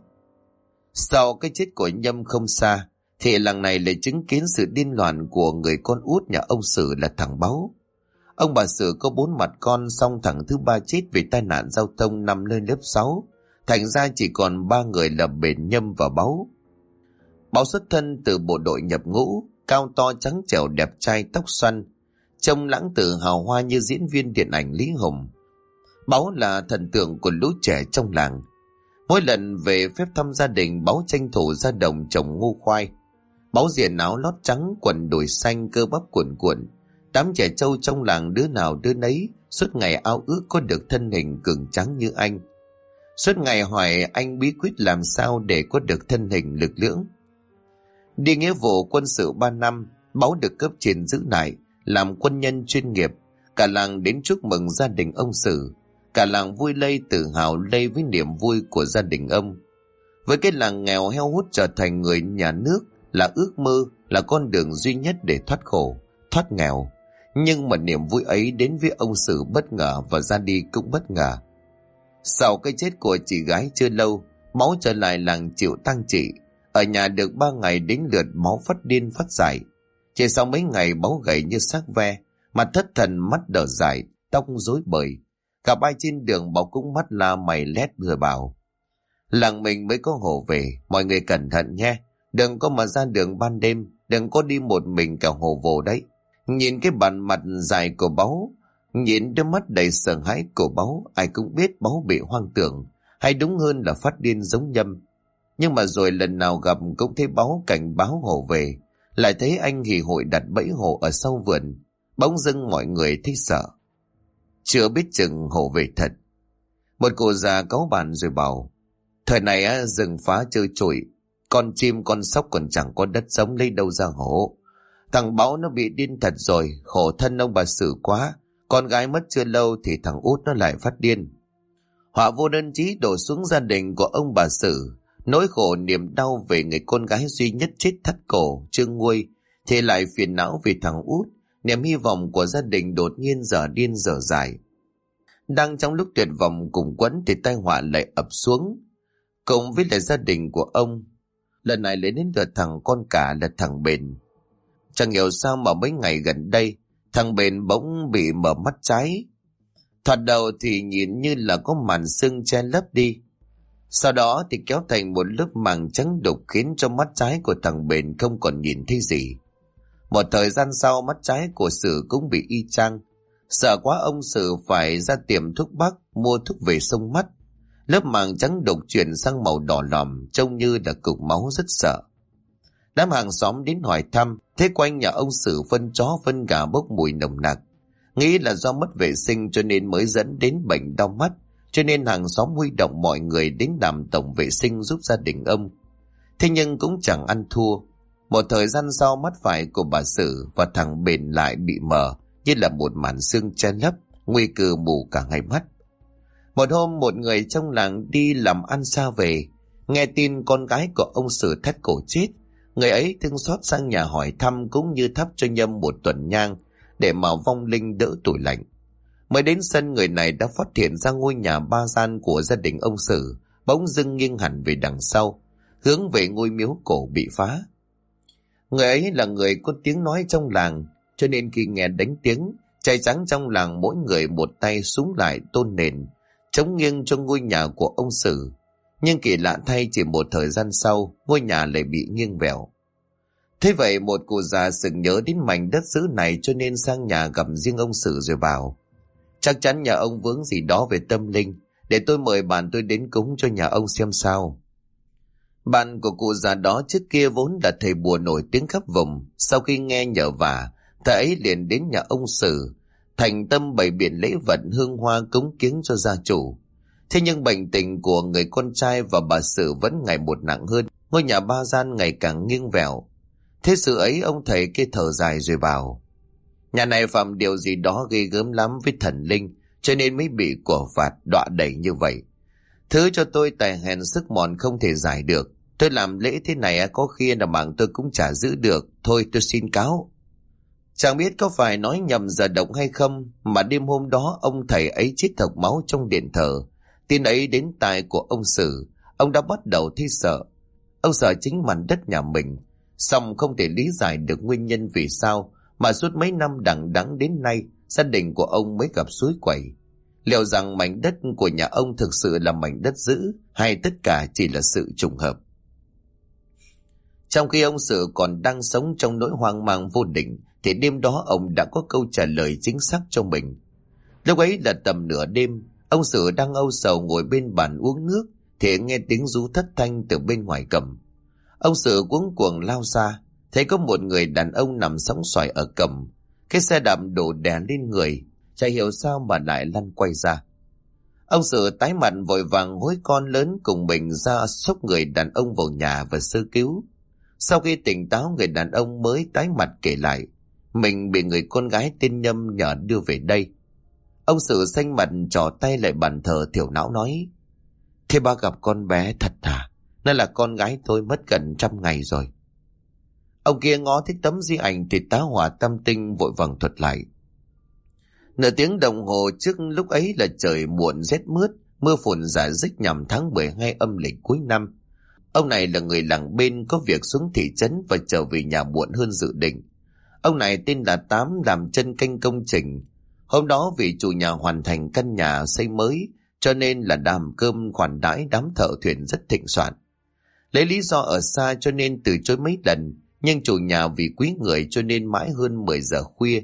Sau cái chết của Nhâm không xa thì làng này lại chứng kiến sự điên loạn của người con út nhà ông Sự là thằng Báu. Ông bà Sự có 4 mặt con, song thằng thứ 3 chết vì tai nạn giao thông năm lên lớp 6, thành ra chỉ còn 3 người là bền, Nhâm và Báu. Báu xuất thân từ bộ đội nhập ngũ, cao to trắng trẻo đẹp trai tóc xoăn, trông lãng tử hào hoa như diễn viên điện ảnh Lý Hùng. Báu là thần tượng của lũ trẻ trong làng. Mỗi lần về phép thăm gia đình, Báu tranh thủ ra đồng trồng ngô khoai. Báu diện áo lót trắng, quần đùi xanh, cơ bắp cuồn cuộn. Đám trẻ trâu trong làng đứa nào đứa nấy suốt ngày ao ước có được thân hình cường tráng như anh. Suốt ngày hỏi anh bí quyết làm sao để có được thân hình lực lưỡng. Đi nghĩa vụ quân sự 3 năm, Báu được cấp trên giữ lại làm quân nhân chuyên nghiệp. Cả làng đến chúc mừng gia đình ông Sự. Cả làng vui lây tự hào lây với niềm vui của gia đình ông. Với cái làng nghèo heo hút trở thành người nhà nước là ước mơ, là con đường duy nhất để thoát khổ, thoát nghèo. Nhưng mà niềm vui ấy đến với ông Sự bất ngờ và ra đi cũng bất ngờ. Sau cái chết của chị gái chưa lâu, Máu trở lại làng chịu tang trị. Ở nhà được 3 ngày đến lượt Máu phát điên phát dại. Chỉ sau mấy ngày Máu gầy như xác ve, mặt thất thần, mắt đờ dại, tóc rối bời. Gặp ai trên đường Máu cũng mắt la mày lét rồi bảo: "Làng mình mới có hổ về, mọi người cẩn thận nhé. Đừng có mà ra đường ban đêm, đừng có đi một mình cả hồ vồ đấy." Nhìn cái bàn mặt dài của Báu, Nhìn đôi mắt đầy sợ hãi của Báu, ai cũng biết Báu bị hoang tưởng, hay đúng hơn là phát điên giống Nhâm. Nhưng mà rồi lần nào gặp cũng thấy Báu cảnh báo hổ về, lại thấy anh hì hội đặt bẫy hổ ở sau vườn. Bỗng dưng mọi người thấy sợ. Chưa biết chừng hổ về thật. Một cụ già cáu bàn rồi bảo, thời này rừng phá chơi trụi, con chim con sóc còn chẳng có đất sống, lấy đâu ra hổ. Thằng Báu nó bị điên thật rồi, khổ thân ông bà Sử quá. Con gái mất chưa lâu thì thằng út nó lại phát điên. Họa vô đơn chí đổ xuống gia đình của ông bà Sử. Nỗi khổ niềm đau về người con gái duy nhất chết thắt cổ chưa nguôi, thì lại phiền não vì thằng út. Niềm hy vọng của gia đình đột nhiên dở điên dở dại. Đang trong lúc tuyệt vọng cùng quẫn thì tai họa lại ập xuống, cùng với lại gia đình của ông. Lần này lấy đến lượt thằng con cả là thằng Bền. Chẳng hiểu sao mà mấy ngày gần đây thằng Bền bỗng bị mở mắt trái. Thoạt đầu thì nhìn như là có màn sương che lấp đi, sau đó thì kéo thành một lớp màng trắng đục, khiến cho mắt trái của thằng Bền không còn nhìn thấy gì. Một thời gian sau, mắt trái của Sử cũng bị y chang. Sợ quá, ông Sử phải ra tiệm thuốc bắc mua thuốc về xông mắt. Lớp màng trắng đục chuyển sang màu đỏ lòm, trông như là cục máu, rất sợ. Đám hàng xóm đến hỏi thăm, thấy quanh nhà ông Sử phân chó phân gà bốc mùi nồng nặc, nghĩ là do mất vệ sinh cho nên mới dẫn đến bệnh đau mắt, cho nên hàng xóm huy động mọi người đến làm tổng vệ sinh giúp gia đình ông. Thế nhưng cũng chẳng ăn thua. Một thời gian sau, mắt phải của bà Sử và thằng Bền lại bị mờ, như là một màn sương che lấp, nguy cơ mù cả hai mắt. Một hôm, một người trong làng đi làm ăn xa về, nghe tin con gái của ông Sử thắt cổ chết. Người ấy thương xót sang nhà hỏi thăm, cũng như thắp cho Nhâm một tuần nhang để mà vong linh đỡ tủi lạnh. Mới đến sân, người này đã phát hiện ra ngôi nhà ba gian của gia đình ông Sử bỗng dưng nghiêng hẳn về đằng sau, hướng về ngôi miếu cổ bị phá. Người ấy là người có tiếng nói trong làng, cho nên khi nghe đánh tiếng, trai trắng trong làng mỗi người một tay súng lại tôn nền, chống nghiêng cho ngôi nhà của ông Sử. Nhưng kỳ lạ thay, chỉ một thời gian sau, ngôi nhà lại bị nghiêng vẹo. Thế vậy, một cụ già sực nhớ đến mảnh đất xứ này, cho nên sang nhà gặp riêng ông Sử rồi bảo, chắc chắn nhà ông vướng gì đó về tâm linh, để tôi mời bạn tôi đến cúng cho nhà ông xem sao. Bạn của cụ già đó trước kia vốn là thầy bùa nổi tiếng khắp vùng. Sau khi nghe nhờ vả, thầy ấy liền đến nhà ông Sử, thành tâm bày biện lễ vật hương hoa cúng kiếng cho gia chủ. Thế nhưng bệnh tình của người con trai và bà Sử vẫn ngày một nặng hơn, ngôi nhà ba gian ngày càng nghiêng vẹo. Thế sự ấy, ông thầy kia thở dài rồi bảo, nhà này phạm điều gì đó ghê gớm lắm với thần linh, cho nên mới bị của phạt đọa đẩy như vậy. Thứ cho tôi tài hèn sức mòn không thể giải được. Tôi làm lễ thế này có khi là mạng tôi cũng chả giữ được. Thôi tôi xin cáo. Chẳng biết có phải nói nhầm giờ động hay không, mà đêm hôm đó ông thầy ấy chết thộc máu trong điện thờ. Tin ấy đến tai của ông Sử, ông đã bắt đầu thấy sợ. Ông sợ chính mảnh đất nhà mình, song không thể lý giải được nguyên nhân vì sao mà suốt mấy năm đằng đẵng đến nay gia đình của ông mới gặp suối quẩy. Liệu rằng mảnh đất của nhà ông thực sự là mảnh đất giữ, hay tất cả chỉ là sự trùng hợp? Trong khi ông Sử còn đang sống trong nỗi hoang mang vô định, thì đêm đó ông đã có câu trả lời chính xác cho mình. Lúc ấy là tầm nửa đêm, ông Sử đang âu sầu ngồi bên bàn uống nước, thì nghe tiếng ru thất thanh từ bên ngoài cổng. Ông Sử cuống cuồng lao ra, thấy có một người đàn ông nằm sóng xoài ở cổng. Cái xe đạp đổ đè lên người, chả hiểu sao mà lại lăn quay ra. Ông Sử tái mặt vội vàng hối con lớn cùng mình ra xốc người đàn ông vào nhà và sơ cứu. Sau khi tỉnh táo, người đàn ông mới tái mặt kể lại mình bị người con gái tên Nhâm nhờ đưa về đây. Ông Sử xanh mặt trỏ tay lại bàn thờ, thiểu não nói, thế ba gặp con bé thật hả? Nó là con gái tôi, mất gần 100 ngày rồi. Ông kia ngó thấy tấm di ảnh thì tá hỏa tâm tinh, vội vàng thuật lại. Nửa tiếng đồng hồ trước lúc ấy là trời muộn rét mướt, mưa phùn rả rích nhằm tháng 12 âm lịch cuối năm. Ông này là người làng bên, có việc xuống thị trấn và trở về nhà muộn hơn dự định. Ông này tên là Tám, làm chân canh công trình. Hôm đó vì chủ nhà hoàn thành căn nhà xây mới, cho nên là đàm cơm khoản đãi đám thợ thuyền rất thịnh soạn. Lấy lý do ở xa cho nên từ chối mấy lần, nhưng chủ nhà vì quý người cho nên mãi hơn 10 giờ khuya,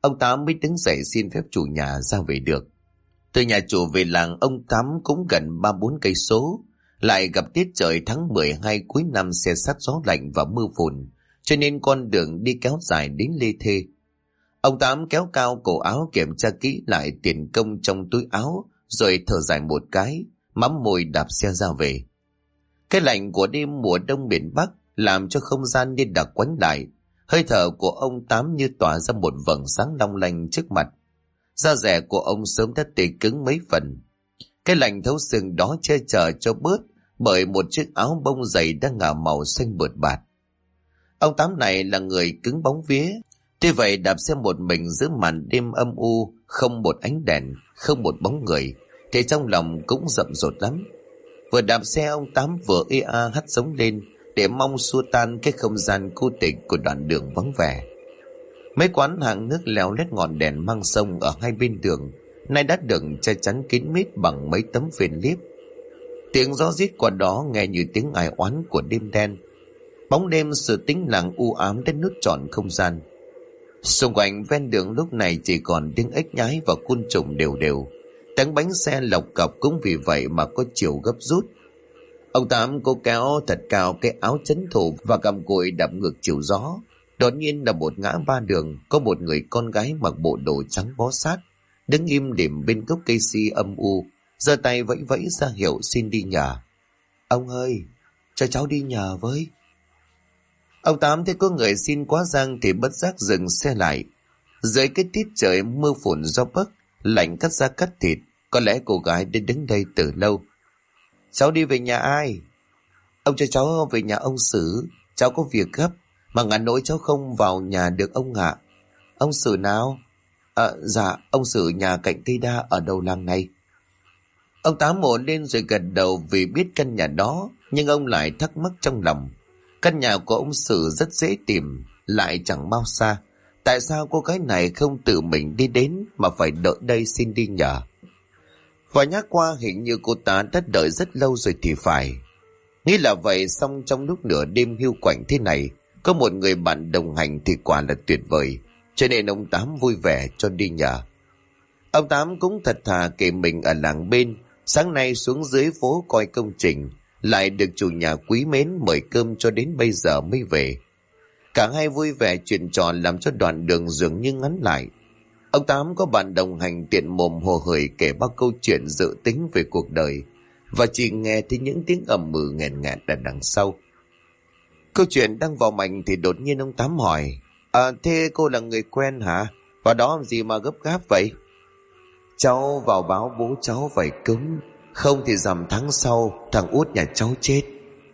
ông Tám mới đứng dậy xin phép chủ nhà ra về được. Từ nhà chủ về làng ông Tám cũng gần 3-4 cây số, lại gặp tiết trời tháng 12 cuối năm se sắt gió lạnh và mưa phùn, cho nên con đường đi kéo dài đến lê thê. Ông Tám kéo cao cổ áo kiểm tra kỹ lại tiền công trong túi áo, rồi thở dài một cái, mắm môi đạp xe ra về. Cái lạnh của đêm mùa đông miền Bắc làm cho không gian như đặc quánh lại. Hơi thở của ông Tám như tỏa ra một vầng sáng long lanh trước mặt. Da dẻ của ông sớm đã tê cứng mấy phần. Cái lạnh thấu xương đó che chở cho bớt bởi một chiếc áo bông dày đang ngả màu xanh bượt bạt. Ông Tám này là người cứng bóng vía. Tuy vậy đạp xe một mình giữa màn đêm âm u, không một ánh đèn, không một bóng người, thì trong lòng cũng rậm rột lắm. Vừa đạp xe ông Tám vừa ê a hắt giống lên để mong xua tan cái không gian cô tịch của đoạn đường vắng vẻ. Mấy quán hàng nước leo lét ngọn đèn mang sông ở hai bên đường nay đã được che chắn kín mít bằng mấy tấm phên liếp. Tiếng gió rít qua đó nghe như tiếng ai oán của đêm đen. Bóng đêm sự tĩnh lặng u ám đã nuốt trọn không gian. Xung quanh ven đường lúc này chỉ còn tiếng ếch nhái và côn trùng đều đều. Tiếng bánh xe lộc cọc cũng vì vậy mà có chiều gấp rút. Ông Tám cố kéo thật cao cái áo chấn thủ và cầm cùi đạp ngược chiều gió. Đột nhiên là một ngã ba đường, có một người con gái mặc bộ đồ trắng bó sát, đứng im lìm bên gốc cây si âm u, giơ tay vẫy vẫy ra hiệu xin đi nhờ. Ông ơi, cho cháu đi nhờ với. Ông Tám thấy có người xin quá giang thì bất giác dừng xe lại. Dưới cái tiết trời mưa phùn gió bấc, lạnh cắt da cắt thịt, có lẽ cô gái đã đứng đây từ lâu. Cháu đi về nhà ai? Ông cho cháu về nhà ông Sử, cháu có việc gấp, mà ngàn nỗi cháu không vào nhà được ông ạ. Ông Sử nào? Dạ, ông Sử nhà cạnh cây đa ở đầu làng này. Ông Tám ngồi lên rồi gật đầu vì biết căn nhà đó, nhưng ông lại thắc mắc trong lòng. Căn nhà của ông Sử rất dễ tìm, lại chẳng bao xa. Tại sao cô gái này không tự mình đi đến mà phải đợi đây xin đi nhờ? Và nhắc qua hình như cô ta đã đợi rất lâu rồi thì phải. Nghĩ là vậy, xong trong lúc nửa đêm hiu quạnh thế này, có một người bạn đồng hành thì quả là tuyệt vời, cho nên ông Tám vui vẻ cho đi nhờ. Ông Tám cũng thật thà kể mình ở làng bên, sáng nay xuống dưới phố coi công trình, lại được chủ nhà quý mến mời cơm cho đến bây giờ mới về. Cả hai vui vẻ chuyện trò làm cho đoạn đường dường như ngắn lại. Ông Tám có bạn đồng hành tiện mồm hồ hởi kể bao câu chuyện dự tính về cuộc đời, và chỉ nghe thấy những tiếng ầm ừ nghẹn nghẹn ở đằng sau. Câu chuyện đang vào mạch thì đột nhiên ông Tám hỏi: thế cô là người quen hả? Vào đó làm gì mà gấp gáp vậy? Cháu vào báo bố cháu phải cúng, không thì rằm tháng sau thằng út nhà cháu chết.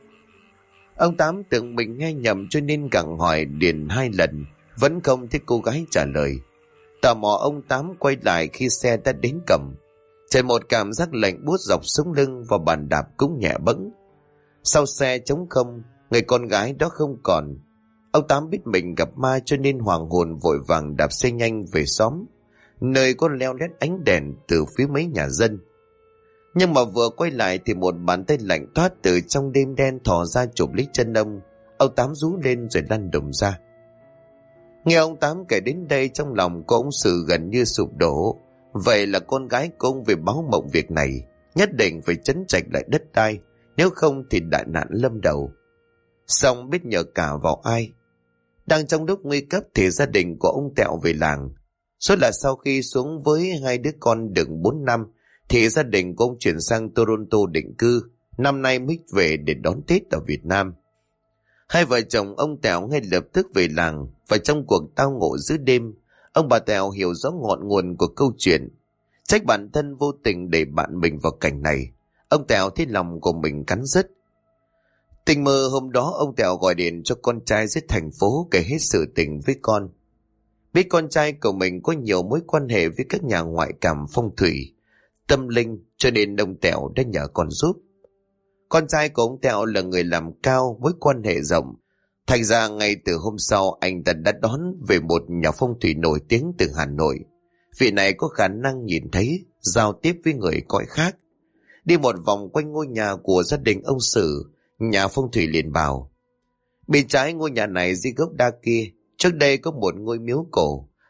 Ông Tám tưởng mình nghe nhầm cho nên gặng hỏi liền 2 lần, vẫn không thấy cô gái trả lời. Tò mò ông Tám quay lại khi xe đã đến cổng. Chạy một cảm giác lạnh buốt dọc sống lưng và bàn đạp cũng nhẹ bẫng. Sau xe trống không, người con gái đó không còn. Ông Tám biết mình gặp ma cho nên hoàng hồn vội vàng đạp xe nhanh về xóm, nơi có leo lét ánh đèn từ phía mấy nhà dân. Nhưng mà vừa quay lại thì một bàn tay lạnh toát từ trong đêm đen thò ra chụp lấy chân ông. Ông Tám rú lên rồi lăn đùng ra. Nghe ông Tám kể đến đây, trong lòng của ông Sự gần như sụp đổ. Vậy là con gái của ông về báo mộng việc này, nhất định phải trấn trạch lại đất đai, nếu không thì đại nạn lâm đầu. Xong biết nhờ cả vào ai? Đang trong lúc nguy cấp thì gia đình của ông Tẹo về làng. Số là sau khi xuống với 2 đứa con được 4 năm thì gia đình của ông chuyển sang Toronto định cư, năm nay mới về để đón Tết ở Việt Nam. Hai vợ chồng ông Tẹo ngay lập tức về làng, và trong cuộc tao ngộ giữa đêm, ông bà Tẹo hiểu rõ ngọn nguồn của câu chuyện. Trách bản thân vô tình đẩy bạn mình vào cảnh này, ông Tẹo thấy lòng của mình cắn rứt. Tình mơ hôm đó, ông Tẹo gọi điện cho con trai dưới thành phố kể hết sự tình với con. Biết con trai của mình có nhiều mối quan hệ với các nhà ngoại cảm phong thủy, tâm linh, cho nên ông Tẹo đã nhờ con giúp. Con trai của ông Tẹo là người làm cao, mối quan hệ rộng. Thành ra ngay từ hôm sau, anh ta đã đón về một nhà phong thủy nổi tiếng từ Hà Nội. Vị này có khả năng nhìn thấy, giao tiếp với người cõi khác. Đi một vòng quanh ngôi nhà của gia đình ông Sử, nhà phong thủy liền bảo: bên trái ngôi nhà này dưới gốc đa kia, trước đây có một ngôi miếu cổ,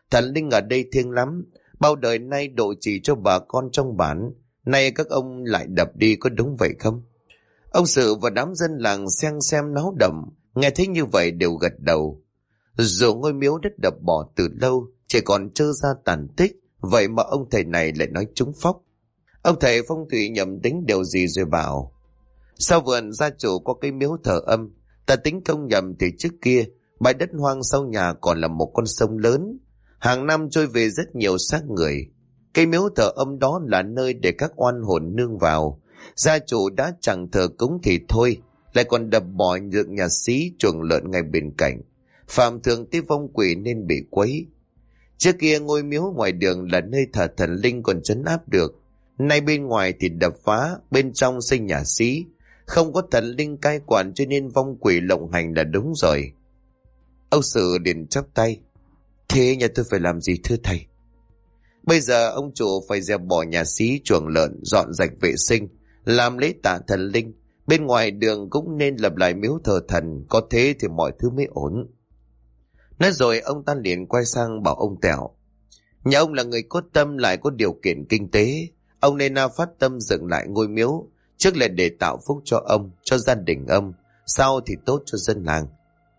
Thần linh ở đây thiêng lắm, bao đời nay độ trì cho bà con trong bản, nay các ông lại đập đi, có đúng vậy không? Ông Sự và đám dân làng xen xem náo động, nghe thấy như vậy đều gật đầu. Dù ngôi miếu đất đập bỏ từ lâu, chỉ còn trơ ra tàn tích, vậy mà ông thầy này lại nói trúng phóc. Ông thầy phong thủy nhầm tính điều gì rồi bảo: sau vườn gia chủ có cái miếu thờ âm, ta tính không nhầm thì trước kia bãi đất hoang sau nhà còn là một con sông lớn, hàng năm trôi về rất nhiều xác người. Cái miếu thờ âm đó là nơi để các oan hồn nương vào. Gia chủ đã chẳng thờ cúng thì thôi, lại còn đập bỏ nhượng nhà xí chuồng lợn ngay bên cạnh, phạm thường tới vong quỷ nên bị quấy. Trước kia ngôi miếu ngoài đường là nơi thờ thần linh còn trấn áp được, nay bên ngoài thì đập phá, bên trong xây nhà xí, không có thần linh cai quản cho nên vong quỷ lộng hành là đúng rồi. Ông Sự liền chắp tay: thế nhà tôi phải làm gì thưa thầy? Bây giờ ông chủ phải dẹp bỏ nhà xí chuồng lợn, dọn rạch vệ sinh, làm lễ tạ thần linh. Bên ngoài đường cũng nên lập lại miếu thờ thần, có thế thì mọi thứ mới ổn. Nói rồi ông ta liền quay sang bảo ông Tẹo: nhà ông là người có tâm lại có điều kiện kinh tế, ông nên phát tâm dựng lại ngôi miếu, trước là để tạo phúc cho ông, cho gia đình ông, sau thì tốt cho dân làng.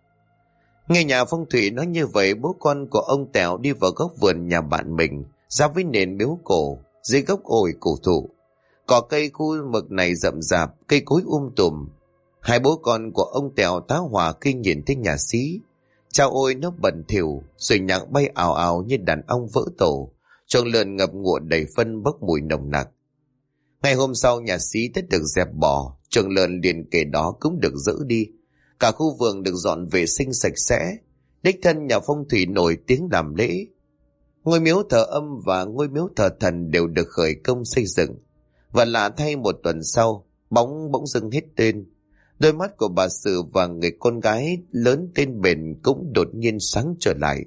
Nghe nhà phong thủy nói như vậy, bố con của ông Tẹo đi vào góc vườn nhà bạn mình, ra với nền miếu cổ, dưới gốc ổi cổ thụ. Cỏ cây khu mực này rậm rạp, cây cối tùm. Hai bố con của ông Tẹo tá hỏa khi nhìn thấy nhà xí. Chao ôi nó bẩn thỉu, rồi nhặng bay ào ào như đàn ong vỡ tổ, chuồng lợn ngập ngụa đầy phân bốc mùi nồng nặc. Ngày hôm sau nhà xí đã được dẹp bỏ, chuồng lợn liền kề đó cũng được dỡ đi. Cả khu vườn được dọn vệ sinh sạch sẽ. Đích thân nhà phong thủy nổi tiếng làm lễ. Ngôi miếu thờ âm và ngôi miếu thờ thần đều được khởi công xây dựng. Và lạ thay, một tuần sau, bỗng dưng hết tên. Đôi mắt của bà Sự và người con gái lớn tên Bền cũng đột nhiên sáng trở lại.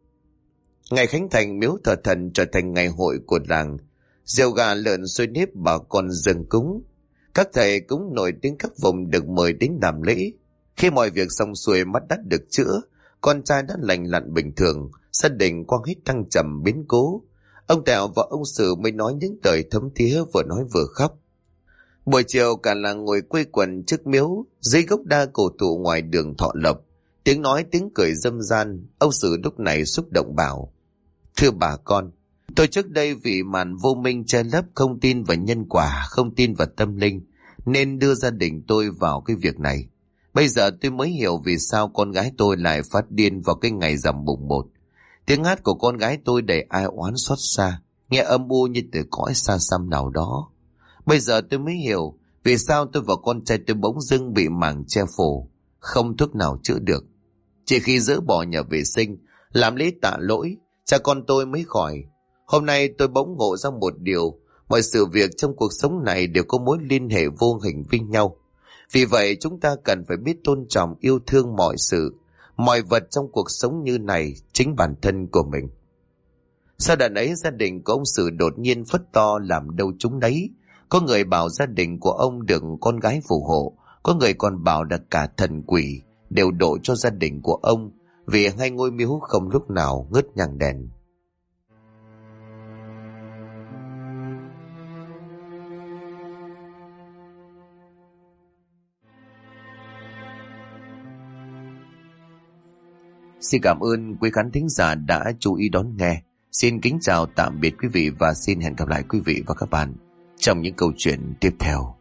Ngày khánh thành miếu thờ thần trở thành ngày hội của làng. Rượu gà lợn xôi nếp bà con dâng cúng. Các thầy cũng nổi tiếng các vùng được mời đến làm lễ. Khi mọi việc xong xuôi, mắt đã được chữa, con trai đã lành lặn bình thường, gia đình qua hết thăng trầm biến cố. Ông Tẹo và ông Sự mới nói những lời thấm thía, vừa nói vừa khóc. Buổi chiều cả làng ngồi quây quần trước miếu, dưới gốc đa cổ thụ ngoài đường Thọ Lộc. Tiếng nói tiếng cười râm ran. Ông Sự lúc này xúc động bảo: thưa bà con, tôi trước đây vì màn vô minh che lấp, không tin vào nhân quả, không tin vào tâm linh, nên đưa gia đình tôi vào cái việc này. Bây giờ tôi mới hiểu vì sao con gái tôi lại phát điên vào cái ngày rằm mùng 1. Tiếng hát của con gái tôi đầy ai oán xót xa, nghe âm u như từ cõi xa xăm nào đó. Bây giờ tôi mới hiểu vì sao tôi và con trai tôi bỗng dưng bị màng che phủ, không thuốc nào chữa được. Chỉ khi dỡ bỏ nhà vệ sinh, làm lễ tạ lỗi, cha con tôi mới khỏi. Hôm nay tôi bỗng ngộ ra một điều: mọi sự việc trong cuộc sống này đều có mối liên hệ vô hình với nhau. Vì vậy chúng ta cần phải biết tôn trọng, yêu thương mọi sự, mọi vật trong cuộc sống như này, chính bản thân của mình. Sau đợt ấy, gia đình của ông Sự đột nhiên phất to làm đâu chúng đấy. Có người bảo gia đình của ông được con gái phù hộ, có người còn bảo là cả thần quỷ đều độ cho gia đình của ông, vì hai ngôi miếu không lúc nào ngớt nhang đèn. Xin cảm ơn quý khán thính giả đã chú ý đón nghe. Xin kính chào tạm biệt quý vị và xin hẹn gặp lại quý vị và các bạn trong những câu chuyện tiếp theo.